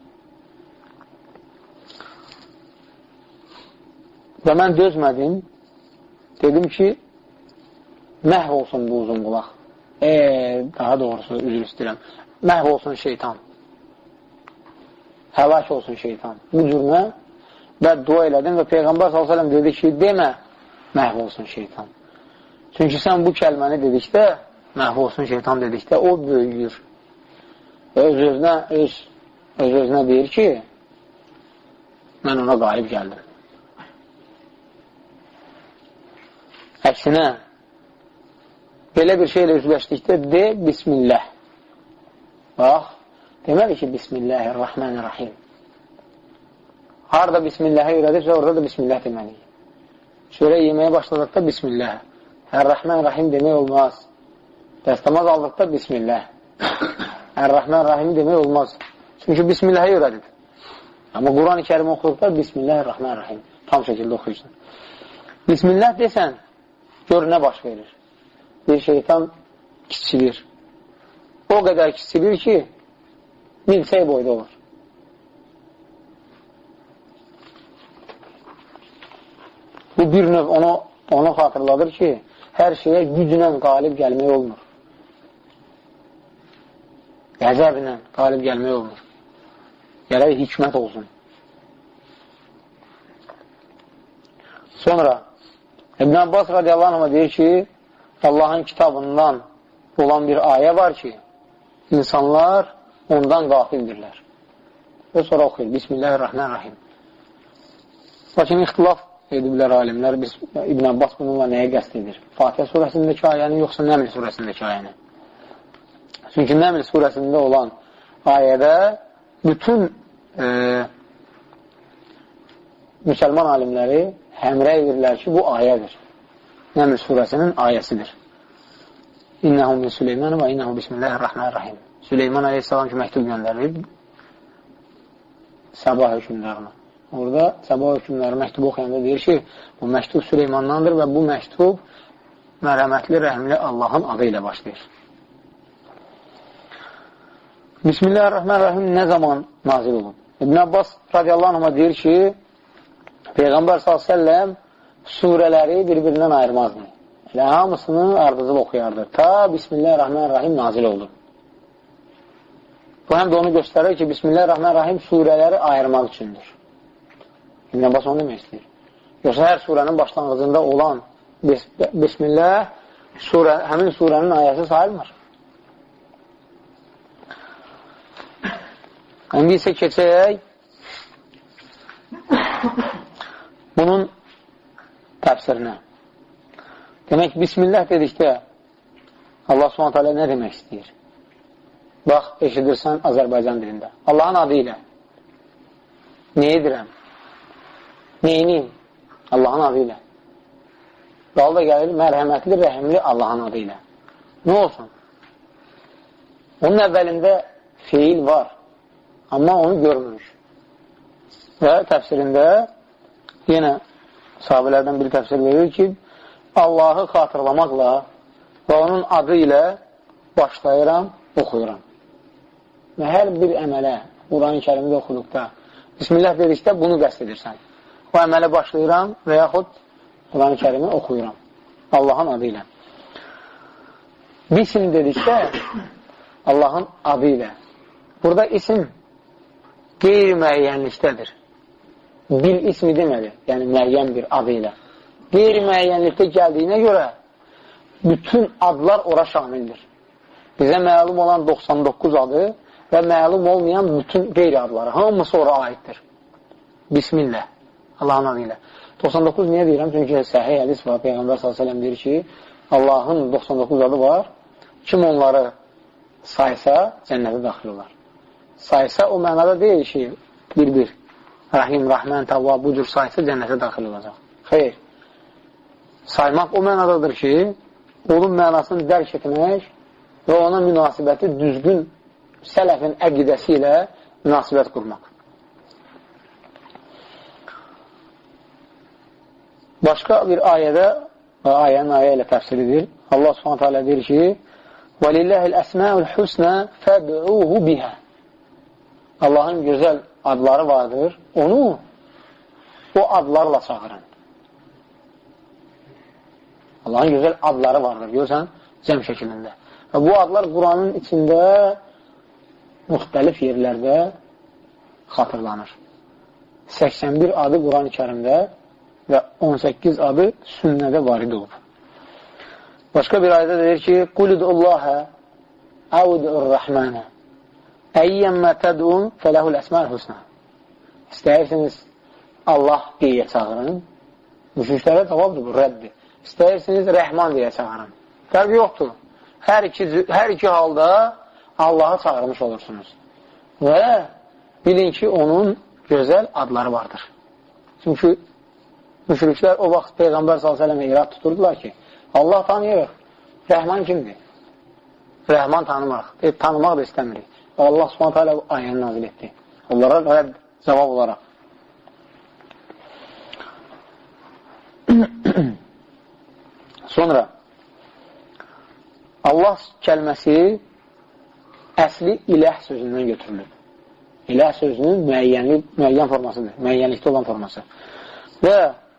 Və mən dözmədim, dedim ki, məhv olsun bu uzunqulaq. E, daha doğrusu üzr istəyirəm. Məhv olsun şeytan. Həlak olsun şeytan. Bu cürmə və dua elədim və Peyğəmbər sallallahu əleyhi və səlləm dedi ki, demə məhv olsun şeytan. Çünki sən bu kəlməni dedikdə, məhv olsun şeytan dedikdə, o böyüyür. Və öz-özünə öz, öz-özünə deyir ki, mən ona qalib gəldim. Əksinə, belə bir şeylə üzləşdikdə de, Bismillah. Bax, deməli ki, Bismillahirrahmanirrahim. Harada Bismillahı öyrədibsə, orada da Bismillah deməliyik. Şöyle yeməyə başladıqda Bismillah. Ər-Rahman-Rahim demək olmaz. Dəstəmaz aldıqda Bismillah. Ər-Rahman-Rahim demək olmaz. Çünki Bismillahı öyrədib. Amma Quran-ı Kərim oxuduqda Bismillahirrahmanirrahim. Tam şəkildə oxuyursun. Bismillah desən, gör nə baş verir. Bir şeytan kiçilir. O qədər kiçilir ki, milçək boyda olur. Bu bir növ onu, onu xatırladır ki, hər şeyə güclə qalib gəlmək olmur. Qəzəblə qalib gəlmək olmur. Gərək hikmət olsun. Sonra İbn Abbas radiyallahu anh deyir ki, Allahın kitabından olan bir ayə var ki, insanlar ondan qafildirlər. Və sonra oxuyur. Bismillahirrahmanirrahim. Lakin ixtilaf ediblər alimlər. Biz, İbn Abbas bununla nəyə qəst edir? Fatihə surəsindəki ayəni, yoxsa Nəml surəsindəki ayəni? Çünki Nəml surəsində olan ayədə bütün e, müsəlman alimləri həmrə edirlər ki, bu ayədir. Nəml surəsinin ayəsidir. İnnəhum min Süleyman və innəhu bismillahirrahmanirrahim. Süleyman aleyhissalam ki, məktub göndərir Səbah hökümdarına. Orada Səbah hökümdarı məktubu oxuyanda deyir ki, bu məktub Süleymandandır və bu məktub mərhəmətli, rəhmli Allahın adı ilə başlayır. Bismillahirrahmanirrahim nə zaman nazil olub? İbn Abbas radiyallahu anh'a deyir ki, Peyğəmbər sallallahu əleyhi və səlləm surələri bir-birindən ayırmazdı. Elə hamısını ardıcıl oxuyardı. Ta Bismillahirrahmanirrahim nazil oldu. Bu həm də onu göstərir ki, Bismillahirrahmanirrahim surələri ayırmaq üçündür. İbn Abbas onu demək istəyir. Yoxsa hər surənin başlanğıcında olan Bismillah surə, həmin surənin ayəsi sayılmır. İndi isə keçək bunun təfsirinə. Demək, Bismillah dedikdə Allah subhanət hələ nə demək istəyir? Bax, eşidirsən Azərbaycan dilində. Allahın adı ilə nə edirəm? Neyinin? Allahın adı ilə. Qalda gəlir, mərhəmətli, rəhimli Allahın adı ilə. Nə olsun? Onun əvvəlində feil var, amma onu görmürük. Və təfsirində yenə sahabələrdən biri təfsir verir ki, Allahı xatırlamaqla və onun adı ilə başlayıram, oxuyuram. Və hər bir əmələ, Quran-ı Kərimdə oxuduqda, Bismillah dedikdə bunu qəsd edirsən. O əmələ başlayıram və yaxud Quran-ı Kərimi oxuyuram. Allahın adı ilə. Bism dedikdə Allahın adı ilə. Burada isim qeyri-müəyyənlikdədir. Bil ismi demədi, yəni müəyyən bir adı ilə. Qeyri-müəyyənlikdə gəldiyinə görə bütün adlar ora şamildir. Bizə məlum olan doxsan doqquz adı və məlum olmayan bütün qeyri adları, hamısı ora aiddir. Bismillah, Allahın adı ilə. doxsan doqquz niyə deyirəm? Çünki səhih hədis var, Peyğəmbər sallallahu əleyhi və səlləm deyir ki, Allahın doxsan doqquz adı var, kim onları saysa, cənnətə daxil olar. Saysa o mənada deyil ki, bir-bir, Rahim, Rahman, Tavva, bu cür saysa cənnətə daxil olacaq. Xeyr, saymaq o mənadadır ki, onun mənasını dərk etmək və ona münasibəti düzgün sələfin əqidəsi ilə münasibət qurmaq. Başqa bir ayədə, ayənin ayə ilə təfsiridir. Allah subhanətə alə deyir ki, وَلِلَّهِ الْأَسْمَاءُ الْحُسْنَى فَدْعُوهُ بِهَا Allahın gözəl adları vardır. Onu o adlarla çağırın. Allahın gözəl adları vardır. Görsən, cəm şəkilində. Və bu adlar Quranın içində müxtəlif yerlərdə xatırlanır. səksən bir adı Quran-ı Kərimdə və on səkkiz adı sünnədə varid olub. Başqa bir ayədə deyir ki, Qulidullahə əvdurrahmanə əyyəmmə tədun fələhul əsməl husna İstəyirsiniz Allah deyə çağırın. Müşriklərə cavabdır bu, rəddir. İstəyirsiniz Rəhman deyə çağırın. Fərqi yoxdur. Hər iki, hər iki halda Allah'a çağırmış olursunuz. Və bilin ki, onun gözəl adları vardır. Çünki müşriklər o vaxt Peyğəmbər sallallahu əleyhi və səlləm irad tuturdular ki, Allah tanıyırıq. Rəhman kimdir? Rəhman tanımaq. E, tanımaq da istəmirik. Və Allah subhanətə alə ayəni nazil etdi. Onlara rədd cavab olaraq. Sonra Allah kəlməsi əsli iləh sözündən götürülür. İləh sözünün müəyyənli, müəyyən formasıdır. Müəyyənlikdə olan forması. Və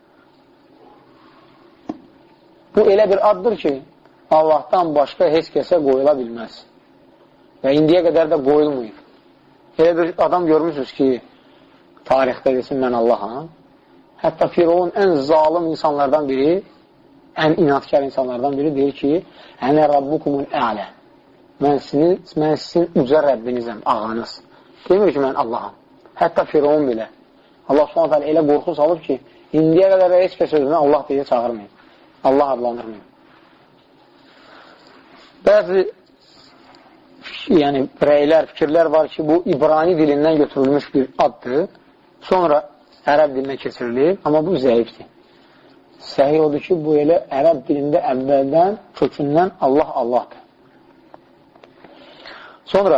bu elə bir addır ki, Allahdan başqa heç kəsə qoyula bilməz. Və indiyə qədər də qoyulmayıb. Elə bir adam görmüşsünüz ki, tarixdə desin, mən Allaham. Hətta Firavun ən zalim insanlardan biri, ən inatkar insanlardan biri deyir ki, Ənə Rabbukumun ələ. Mən sizin, mən sizin uca Rəbbinizəm, ağanız. Demir ki, mən Allaham. Hətta Firavun belə. Allah subhanət hələ elə qorxu salıb ki, indiyə qədər heç kəs özünə Allah deyə çağırmayın. Allah adlandırmayın. Bəzi yəni, rəylər, fikirlər var ki, bu İbrani dilindən götürülmüş bir addır. Sonra ərəb dilinə keçirilir, amma bu zəifdir. Səhih odur ki, bu elə ərəb dilində əvvəldən, kökündən Allah Allahdır. Sonra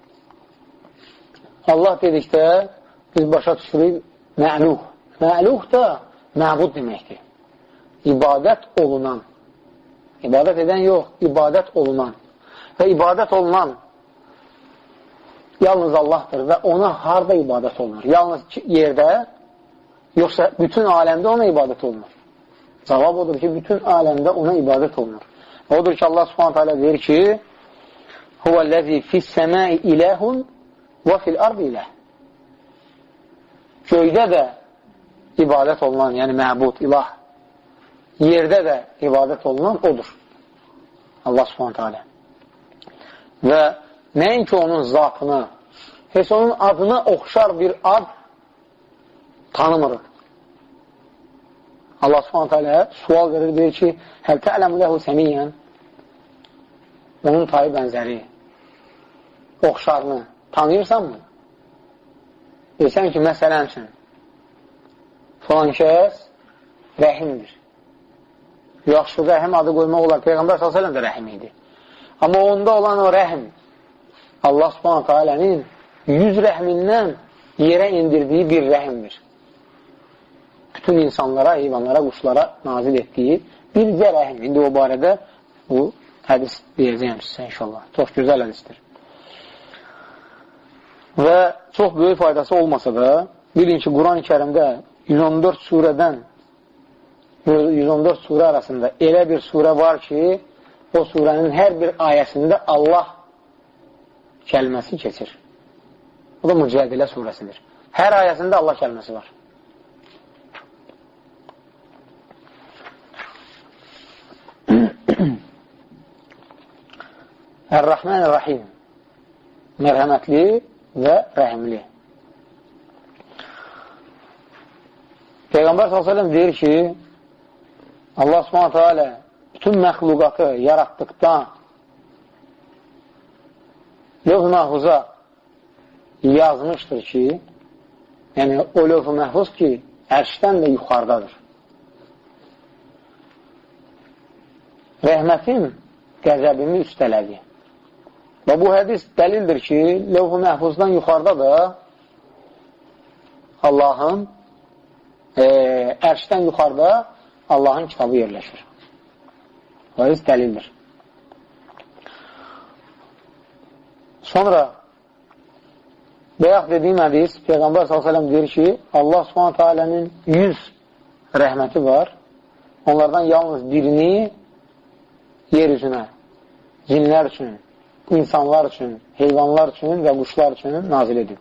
Allah dedikdə biz başa düşürük mə'luh. Mə'luh da məbud deməkdir. İbadət olunan. İbadət edən yox, ibadət olunan. Və ibadət olunan yalnız Allahdır və ona harada ibadət olunur? Yalnız yerdə, yoxsa bütün aləmdə ona ibadət olunur? Cavab odur ki, bütün aləmdə ona ibadət olunur. Odur ki, Allah subhanət hələ deyir ki, huvəl-ləzi fis-səmai iləhun və fil-ardı iləh. Göydə də ibadət olunan, yəni məbud, ilah, yerdə də ibadət olunan odur. Allah subhanət hələ. Və nəinki onun zatını, heç onun adına oxşar bir ad tanımırıq. Allah subhanət hələ sual verir, deyir ki, həl tə'ləmu ləhu səmiyyən, onun tayı bənzəri, oxşarını tanıyırsan mı? Deyirsən ki, məsələn üçün, falan kəs rəhimdir. Yaxşı, rəhim adı qoymaq olar, Peyğəmbər sallallahu əleyhi və səlləm də rəhim idi. Amma onda olan o rəhim, Allah subhanətə alənin yüz rəhmindən yerə indirdiyi bir rəhimdir. Bütün insanlara, heyvanlara, quşlara nazil etdiyi bircə rəhim. İndi o barədə bu hədis deyəcəyəm sizə inşallah. Çox gözəl hədisdir. Və çox böyük faydası olmasa da, bilin ki, Quran-ı Kərimdə yüz on dörd surədən yüz on dörd surə arasında elə bir surə var ki, o surənin hər bir ayəsində Allah kəlməsi keçir. O da Mücadilə surəsidir. Hər ayəsində Allah kəlməsi var. Ər-Rəhmən-Rəhim, mərhəmətli və rəhimli. Peyğəmbər sallallahu əleyhi və səlləm deyir ki, Allah subhanətə alə bütün məxluqatı yaratdıqda lövh-ü məhfuza yazmışdır ki, yəni o lövh-ü məhfuz ki, ərşdən də yuxarıdadır. Rəhmətim qəzəbimi üstələdi. Və bu hədis dəlildir ki, lövh-ü məhfuzdan yuxarıda da Allahın e, ərşdən yuxarıda Allahın kitabı yerləşir. Bu hədis dəlildir. Sonra bayaq dediyim hədis Peyğəmbər sallallahu əleyhi və səlləm deyir ki, Allah subhanətə alənin yüz rəhməti var. Onlardan yalnız birini yer üzünə, cinlər üçün, insanlar üçün, heyvanlar üçün və quşlar üçün nazil edib.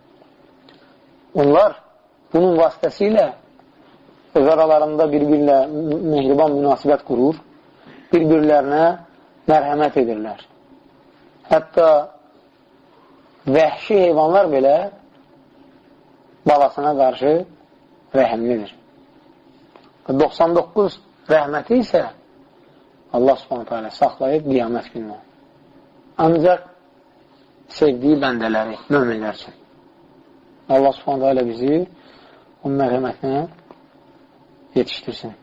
Onlar bunun vasitəsilə öz aralarında bir-birlə mehriban münasibət qurur, bir-birlərinə mərhəmət edirlər. Hətta vəhşi heyvanlar belə balasına qarşı rəhimlidir. doxsan doqquz rəhməti isə Allah subhanətə alə saxlayıb qiyamət gününə. Ancaq sevdiyi bəndələri, möminlər üçün. Allah subhanətə alə bizi onun mərhəmətinə yetişdirsin.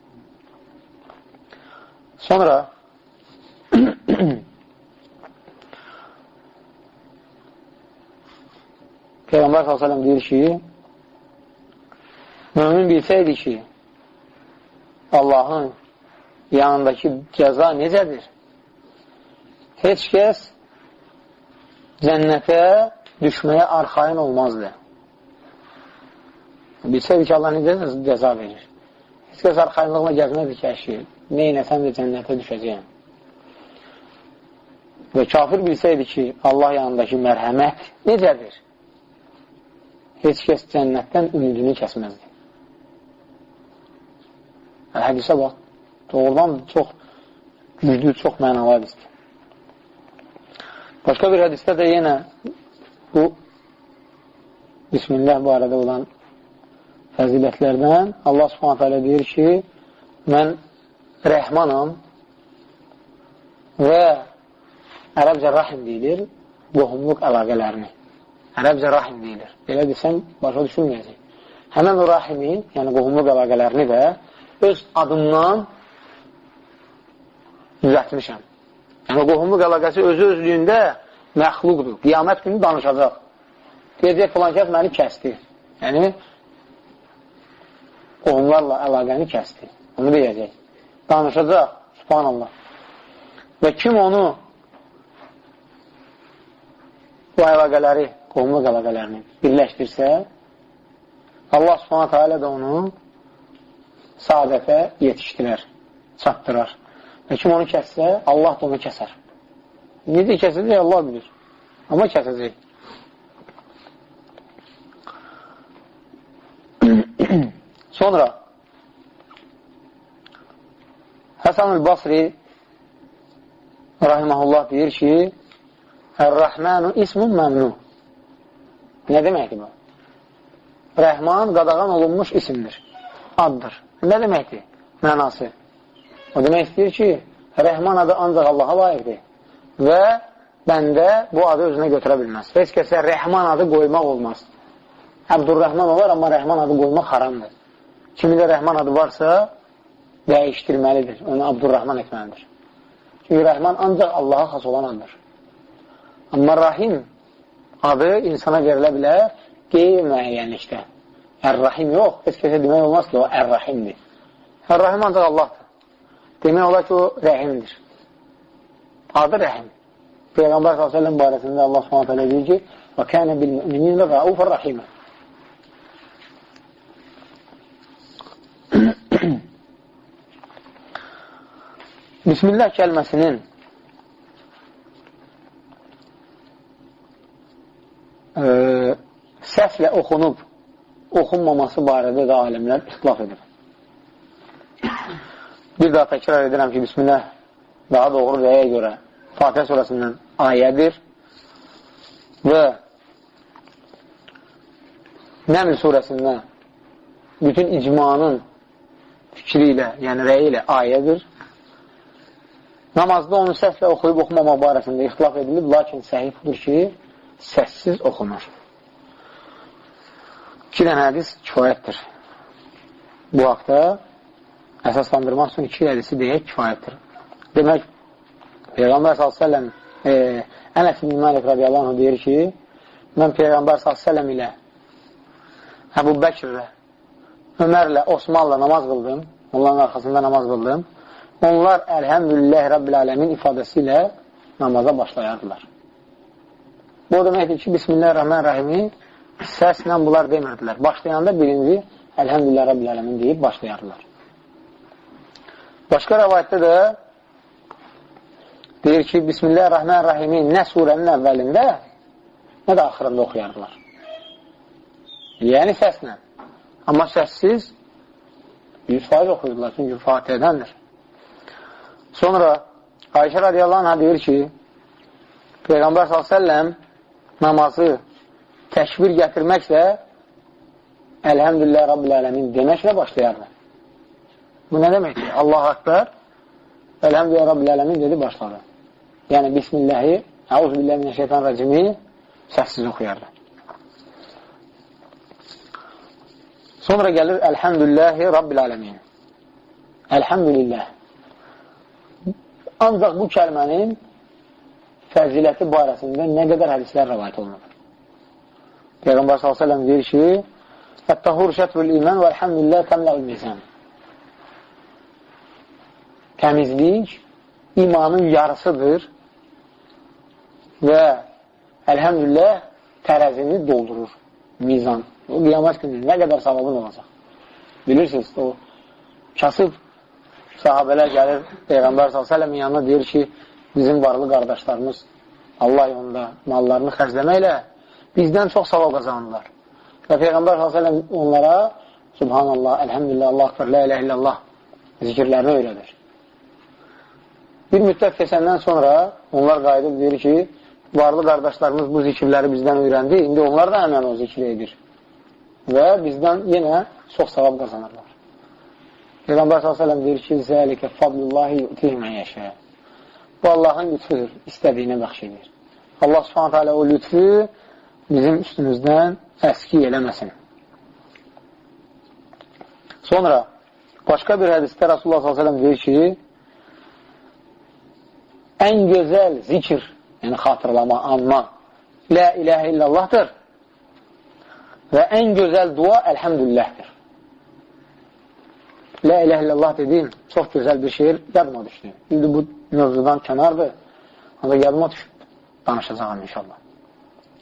Sonra Peyğəmbər sallallahu əleyhi və səlləm deyir ki, mömin bilsəydi ki, Allahın yanındakı cəza necədir? Heç kəs cənnətə düşməyə arxayın olmazdı. Bilsəydi ki, Allah necə cəza verir? Heç kəs arxayınlıqla gəzmədi ki, əşi, neynəsəm də cənnətə düşəcəyəm. Və kafir bilsəydi ki, Allah yanındakı mərhəmət necədir? Heç kəs cənnətdən ümidini kəsməzdi. Hədisə bax, doğrudan çox güclü, çox mənalı hədisdir. Başqa bir hədisdə də yenə bu Bismillah barədə olan fəzilətlərdən Allah subhanətə alə deyir ki, mən rəhmanam və ərəbcə rahim deyilir, qohumluq əlaqələrini. Ərəbcə rahim deyilir. Belə desəm, başa düşülməyəcək. Həmən o rahimi, yəni qohumluq əlaqələrini də öz adımdan düzətmişəm. Yəni, qohumluq əlaqəsi özü özlüyündə məxluqdur. Qiyamət günü danışacaq. Deyəcək, filan kəs məni kəsdi. Yəni, qohumlarla əlaqəni kəsdi. Onu deyəcək. Danışacaq, subhanallah. Və kim onu bu əlaqələri, qovumluq əlaqələrini birləşdirsə, Allah subhanətə alə də onu saadətə yetişdirər, çatdırar. Və kim onu kəssə, Allah da onu kəsər. Necə kəsəcək, Allah bilir. Amma kəsəcək. Sonra Həsən-ül Basri rahiməhullah deyir ki, Ər-Rəhmənu ismun məmnu. Nə deməkdir bu? Rəhman qadağan olunmuş isimdir, addır. Nə deməkdir? Mənası. O demək istəyir ki, Rəhman adı ancaq Allaha layiqdir və bəndə bu adı özünə götürə bilməz. Heç kəsə Rəhman adı qoymaq olmaz. Əbdurrəhman olar, amma Rəhman adı qoymaq haramdır. Kimində Rəhman adı varsa, dəyişdirməlidir. Onu Abdurrahman etməlidir. Çünki Rəhman ancaq Allaha xas olan adıdır. Amma Rahim adı insana verilə bilər qeyri-müəyyənlikdə. Ər-Rahim yox. Heç kəsə demək olmaz ki, o Ər-Rahimdir. Ər-Rahim ancaq Allahdır. Demək olar ki, o Rəhimdir. Adı Rəhim. Peyğəmbər sallallahu əleyhi və səlləm barəsində Allah Subhanahu taala deyir ki: "Və kana bil-mü'minina raufur rahim." Bismillah kəlməsinin e, səslə oxunub oxunmaması barədə də alimlər ixtilaf edir. Bir daha təkrar edirəm ki, Bismillah daha doğru rəyə görə Fatihə surəsindən ayədir və Nəml surəsindən bütün icmanın fikri ilə, yəni rəyi ilə ayədir. Namazda onu səslə oxuyub oxumamaq barəsində ixtilaf edilib, lakin səhih budur ki, səssiz oxunur. İki dənə hədis kifayətdir. Bu haqda əsaslandırmaq üçün iki hədisi deyək kifayətdir. Demək, Peyğəmbər sallallahu əleyhi və səlləm e, Ənəs ibn Malik radiyallahu anh deyir ki, mən Peyğəmbər sallallahu əleyhi və səlləm ilə Əbu Bəkirlə, Ömərlə, Osmanla namaz qıldım, onların arxasında namaz qıldım. Onlar Əlhəmdülillah Rabbil Aləmin ifadəsi ilə namaza başlayardılar. Bu deməkdir ki, Bismillahirrahmanirrahimi səslə bunlar demirdilər. Başlayanda birinci Əlhəmdülillah Rabbil Aləmin deyib başlayardılar. Başqa rəvayətdə də deyir ki, Bismillahirrahmanirrahimi nə surənin əvvəlində, nə də axırında oxuyardılar. Yəni səslə. Amma səssiz yüz faiz oxuyurdular, çünki Fatihədəndir. Sonra Ayşə radiyallahu anh'a deyir ki, Peyğəmbər sallallahu əleyhi və səlləm namazı təkbir gətirməklə Əlhəmdülillah Rabbil Aləmin deməklə başlayardı. Bu nə deməkdir? Allahu Akbar, Əlhəmdülillah Rabbil Aləmin dedi, başladı. Yəni, Bismillahi, Əuzubillahimineşşeytanirracimi səssiz oxuyardı. Sonra gəlir Əlhəmdülillahi Rabbil Aləmin. Əlhəmdülillah. Ancaq bu kəlmənin fəziləti barəsində nə qədər hədislər rəvayət olunur. Peyğəmbər sallallahu əleyhi və səlləm deyir ki, Ət-tahur şətvül iman və əlhəmdülillah təmlə'ül mizan. Təmizlik imanın yarısıdır və əlhəmdülillah tərəzini doldurur. Mizan. O qiyamət günü nə qədər savabın olacaq. Bilirsiniz, o kasıb sahabələr gəlir Peyğəmbər sallallahu əleyhi və səlləmin yanına deyir ki, bizim varlı qardaşlarımız Allah yolunda mallarını xərcləməklə bizdən çox savab qazanırlar. Və Peyğəmbər sallallahu əleyhi və səlləm onlara Subhanallah, Elhamdülillah, Allah akbar, la ilahe illallah zikirlərini öyrədir. Bir müddət keçəndən sonra onlar qayıdıb deyir ki, varlı qardaşlarımız bu zikirləri bizdən öyrəndi, indi onlar da həmən o zikri edir. Və bizdən yenə çox savab qazanırlar. Peyğəmbər sallallahu əleyhi və səlləm deyir ki, zəlikə fadlullahi yu'tihi mən yəşə. Bu Allahın lütfüdür, istədiyinə bəxş edir. Allah subhanahu teala o lütfü bizim üstümüzdən əski eləməsin. Sonra başqa bir hədisdə Rasulullah sallallahu əleyhi və səlləm deyir ki, ən gözəl zikr, yəni xatırlama, anma, la ilahe illallahdır və ən gözəl dua əlhəmdülillahdır. La ilahe illallah dediğim çox gözəl bir şeir yadıma düşdü. İndi bu mövzudan kənardır. Ancaq yadıma düşüb danışacağım inşallah.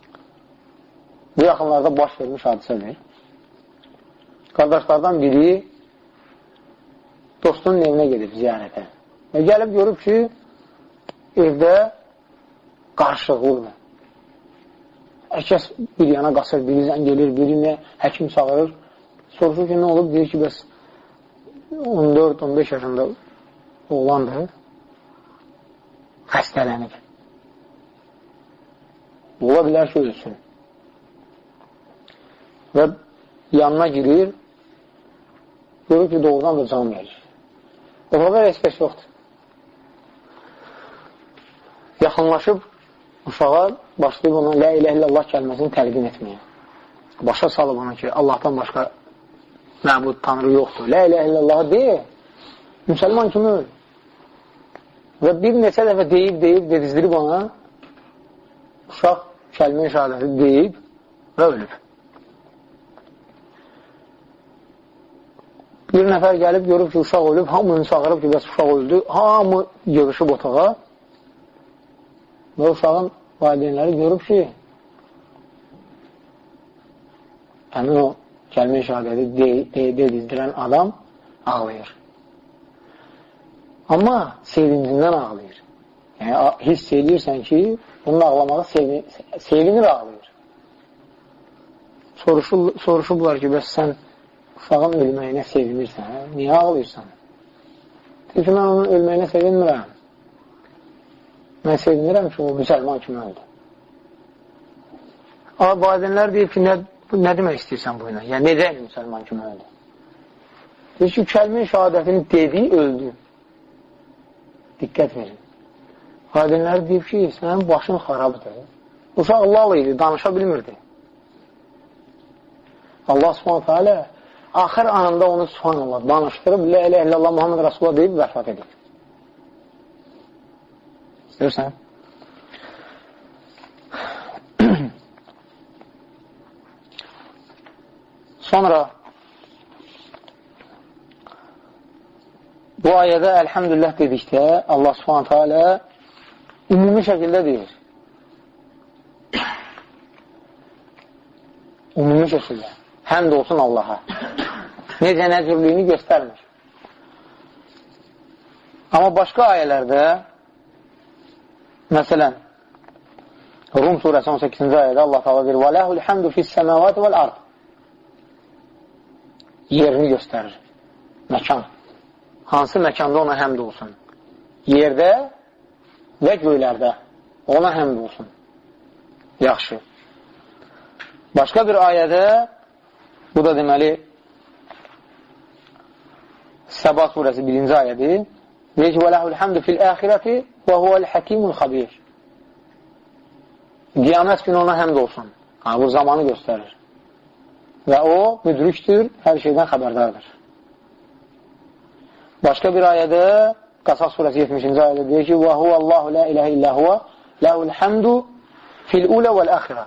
bu yaxınlarda baş vermiş hadisədir. Qardaşlardan biri dostunun evinə gedib ziyarətə və gəlib görüb ki, evdə qarışıqlıqdır. Hər kəs bir yana qaçır, biri zəng gelir, birini həkim çağırır. Soruşur ki, nə olub? Deyir ki, bəs on dörd on beş yaşında oğlandır, xəstələnir. Ola bilər ki, ölsün. Və yanına girir, görür ki, doğrudan da can verir. Orada heç kəs yoxdur. Yaxınlaşıb uşağa başlayıb ona la ilahe illallah kəlməsini təlqin etməyə. Başa salıb ona ki, Allahdan başqa məbud tanrı yoxdur. La ilahe illallah deyir, müsəlman kimi öl. Və bir neçə dəfə deyib, deyib, dedizdirib ona, uşaq kəlmə-i şəhadəti deyib və ölüb. Bir nəfər gəlib, görüb ki, uşaq ölüb, hamını çağırıb ki, bəs uşaq öldü, hamı yığışıb otağa və uşağın valideynləri görüb ki, həmin o kəlmə-i şəhadəti dedizdirən adam ağlayır. Amma sevincindən ağlayır. Yəni, hiss edirsən ki, bunun ağlamağı sevinir, ağlayır. Soruşublar ki, bəs sən uşağın ölməyinə sevinirsən, hə? Niyə ağlayırsan? Deyir ki, mən onun ölməyinə sevinmirəm. Mən sevinirəm ki, o müsəlman kimi öldü. Amma valideynlər deyir ki, nə, nə demək istəyirsən bu ilə? Yəni, necə müsəlman kimi öldü? Deyir ki, kəlmə-i şəhadətini dedi, öldü. Diqqət verin. Valideynlər deyir ki, sənin başın xarabdır. Uşaq lal idi, danışa bilmirdi. Allah subhanətə alə axır anında onu subhanallah danışdırıb, la ilahe illallah Muhammed Rasulullah deyib vəfat edib. İstəyirsən? Sonra bu ayədə əlhəmdülillah dedikdə Allah subhanətə alə ümumi şəkildə deyir. Ümumi şəkildə. Həmd olsun Allaha. Necə nəcürlüyünü göstərmir. Amma başqa ayələrdə məsələn Rum surəsi on səkkizinci ayədə Allah Teala deyir: "Və ləhul hamdu fis-semavati vel-ard." Yerini göstərir. Məkan. Hansı məkanda ona həmd olsun? Yerdə və göylərdə ona həmd olsun. Yaxşı. Başqa bir ayədə, bu da deməli Səba surəsi birinci ayədir. Deyir ki, وَلَهُ الْحَمْدُ فِي الْآخِرَةِ وَهُوَ الْحَكِيمُ الْخَبِيرِ. Qiyamət günü ona həmd olsun. Ha, bu zamanı göstərir. Və o müdrikdir, hər şeydən xəbərdardır. Başqa bir ayədə, Qasas surəsi yetmişinci ayədə deyir ki, وَهُوَ اللّٰهُ لَا إِلَهِ إِلَّا هُوَ لَهُ الْحَمْدُ فِي الْأُولَى وَالْآخِرَةِ.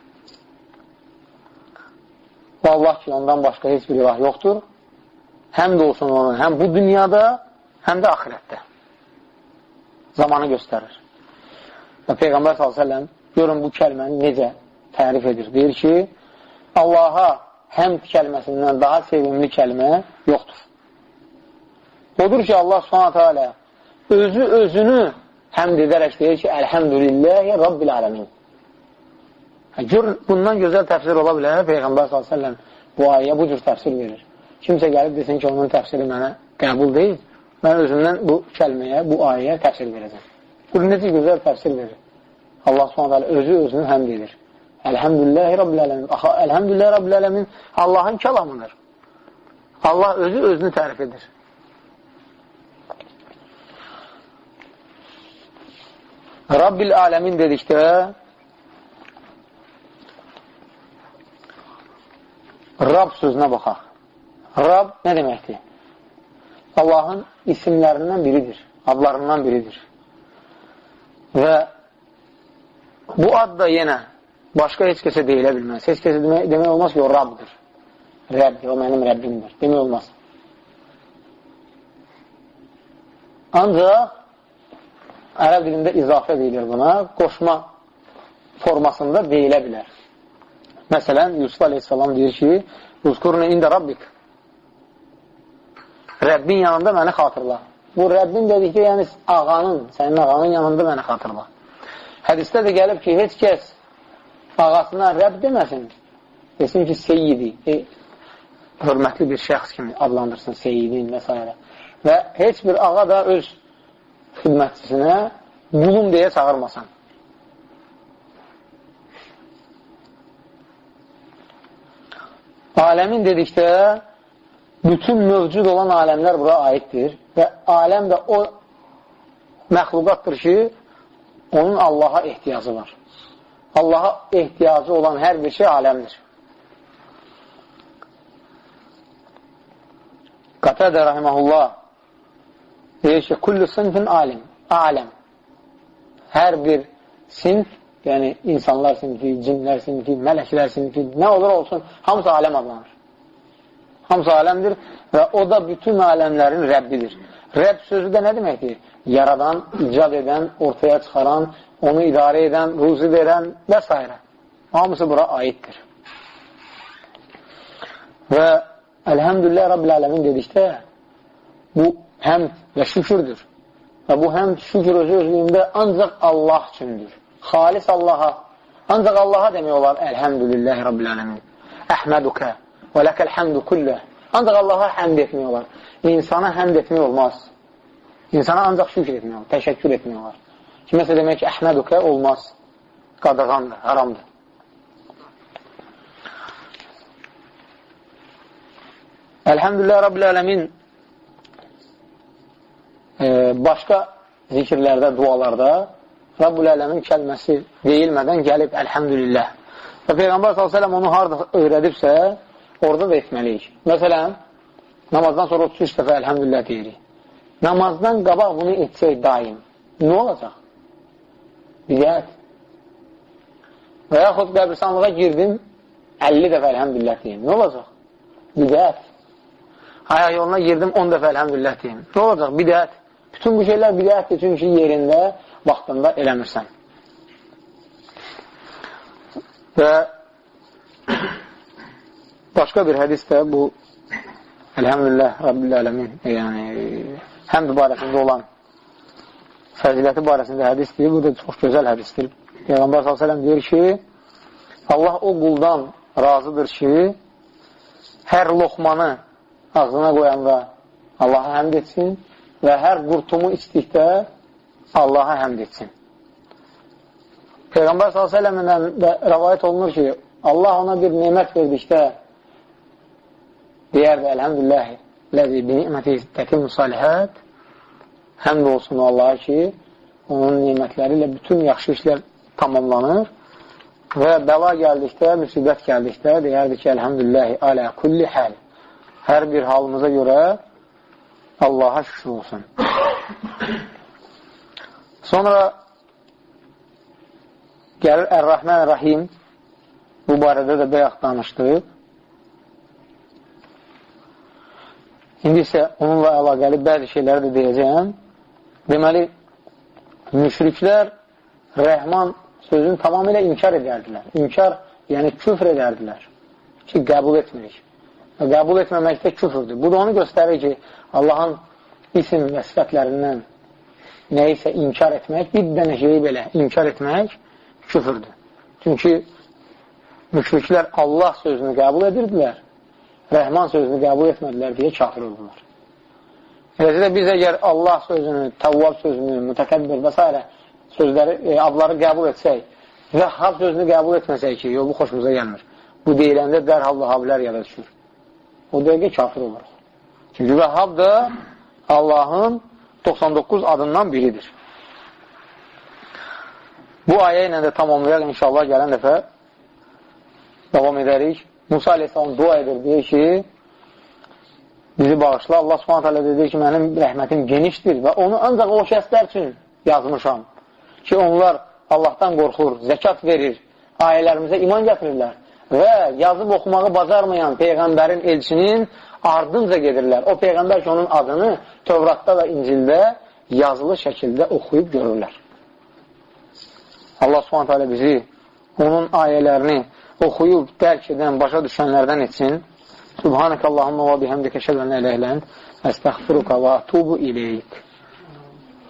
Və Allah ki, ondan başqa heç bir ilah yoxdur. Həmd olsun onun, həm bu dünyada, həm də axirətdə. Zamanı göstərir. Və Peyğəmbər sallallahu əleyhi və səlləm görün bu kəlməni necə tərif edir. Deyir ki, Allaha həmd kəlməsindən daha sevimli kəlmə yoxdur. Odur ki, Allah subhanətə alə özü özünü həmd edərək deyir ki, Əlhəmdülilləhi Rabbil aləmin. Gör, bundan gözəl təfsir ola bilər. Peyğəmbər sallallahu əleyhi və səlləm bu ayəyə bu cür təfsir verir. Kimsə gəlib desin ki, onun təfsiri mənə qəbul deyil, mən özümdən bu kəlməyə, bu ayəyə təfsir verəcəm. Bu necə gözəl təfsir verir. Allah subhanətə alə özü özünü həmd edir. Əlhəmdülilləhi Rabbil aləmin. Əlhəmdülilləhi Rabbil aləmin Allahın kəlamıdır. Allah özü özünü tərif edir. Rabbil aləmin dedikdə Rab sözünə baxaq. Rab nə deməkdir? Allahın isimlərindən biridir, adlarından biridir. Və bu ad da yenə başqa heç kəsə deyilə bilməz. Heç kəsə demək, demək olmaz ki, o Rabdır. Rəbdir, o mənim Rəbbimdir. Demək olmaz. Ancaq ərəb dilində izafə deyilir buna, qoşma formasında deyilə bilər. Məsələn, Yusuf aleyhissalam deyir ki, Uzkurni ində Rabbik. Rəbbin yanında məni xatırla. Bu, Rəbbin dedikdə, yəni ağanın, sənin ağanın yanında məni xatırla. Hədisdə də gəlib ki, heç kəs ağasına Rəbb deməsin, desin ki, seyyidi, e, hörmətli bir şəxs kimi adlandırsın, seyyidin və s. Və heç bir ağa da öz xidmətçisinə qulum deyə çağırmasın. Aləmin dedikdə, bütün mövcud olan aləmlər bura aiddir və aləm də o məxluqatdır ki, onun Allaha ehtiyacı var. Allaha ehtiyacı olan hər bir şey aləmdir. Qatadə rahiməhullah deyir ki, kullu sinfin alim, aləm. Hər bir sinf, yəni insanlar sinfi, cinlər sinfi, mələklər sinfi, nə olur olsun, hamısı aləm adlanır. Hamısı aləmdir və o da bütün aləmlərin Rəbbidir. Rəbb sözü də nə deməkdir? Yaradan, icad edən, ortaya çıxaran, onu idarə edən, ruzi verən və s. Hamısı bura aiddir. Və Əlhəmdülillah Rabbil Ələmin dedikdə, bu həmd və şükürdür. Və bu həmd, şükür özü özlüyündə ancaq Allah üçündür. Xalis Allaha, ancaq Allaha demək olar, Əlhəmdülillah Rabbil Ələmin. Əhmədukə və ləkəl həmdü kulləh. Ancaq Allaha həmd etmək olar. İnsana həmd etmək olmaz. İnsana ancaq şükür etmək olar, təşəkkür etmək olar. Kiməsə demək ki, əhmədukə olmaz. Qadağandır, haramdır. Əlhəmdülillah Rabbil Ələmin e, başqa zikirlərdə, dualarda Rabbul Ələmin kəlməsi deyilmədən gəlib əlhəmdülillah. Və Peyğəmbər sallallahu əleyhi və səlləm onu harada öyrədibsə, orada da etməliyik. Məsələn, namazdan sonra otuz üç dəfə əlhəmdülillah deyirik. Namazdan qabaq bunu etsək daim. Nə olacaq? Bidət. Və yaxud qəbristanlığa girdim, əlli dəfə əlhəmdülillah deyim. Nə olacaq? Bidət. Haya yoluna girdim, on dəfə əlhəmdülillah deyim. Nə olacaq? Bidət. Bütün bu şeylər bidətdir, çünki yerində, vaxtında eləmirsən. Və başqa bir hədis də bu Əlhəmdülillah Rabbil Ələmin, yəni həmd barəsində olan fəziləti barəsində hədisdir. Bu da çox gözəl hədisdir. Peyğəmbər sallallahu əleyhi və səlləm deyir ki, Allah o quldan razıdır ki, hər loxmanı ağzına qoyanda Allaha həmd etsin və hər qurtumu içdikdə Allaha həmd etsin. Peyğəmbər sallallahu əleyhi və səlləmdən də rəvayət olunur ki, Allah ona bir nemət verdikdə deyərdi, əlhəmdülillah, ləzi bi ni'məti tətimü salihət, həmd olsun Allaha ki, onun nemətləri ilə bütün yaxşı işlər tamamlanır və bəla gəldikdə, müsibət gəldikdə deyərdi ki, əlhəmdülillah, alə kulli həl, hər bir halımıza görə Allaha şükür olsun. Sonra gəlir Ər-Rəhmən Rəhim, bu barədə də bəyək danışdıq. İndi isə onunla əlaqəli bəzi şeyləri də deyəcəyəm. Deməli, müşriklər Rəhman sözünü tamamilə inkar edərdilər. İnkar, yəni küfr edərdilər ki, qəbul etmirik. Qəbul etməmək də küfürdür. Bu da onu göstərir ki, Allahın isim və sifətlərindən nəyisə inkar etmək, bir dənə şeyi belə inkar etmək küfürdür. Çünki müşriklər Allah sözünü qəbul edirdilər, Rəhman sözünü qəbul etmədilər deyə kafir oldular. Eləcə də biz əgər Allah sözünü, Təvvab sözünü, Mütəkəbbir və s. sözləri, e, adları qəbul etsək və Vəhhab sözünü qəbul etməsək ki, yox, bu xoşumuza gəlmir. Bu deyiləndə dərhal Vəhhablər yada düşür. O dəqiqə kafir olur. Çünki Vəhhab da Allahın doxsan doqquz adından biridir. Bu ayə ilə də tamamlayaq inşallah gələn dəfə davam edərik. Musa aleyhissalam dua edir, deyir ki, bizi bağışla. Allah subhanət hələ deyir ki, mənim rəhmətim genişdir və onu ancaq o şəxslər üçün yazmışam ki, onlar Allahdan qorxur, zəkat verir, ayələrimizə iman gətirirlər və yazıb oxumağı bacarmayan Peyğəmbərin elçinin ardınca gedirlər. O Peyğəmbər ki, onun adını Tövratda və İncildə yazılı şəkildə oxuyub görürlər. Allah subhanət hələ bizi onun ayələrini oxuyub, dərk edən, başa düşənlərdən etsin. Subhanəkəllahumma və bihəmdikə şədən ələyələn, əstəxfiruka və atubu iləyik.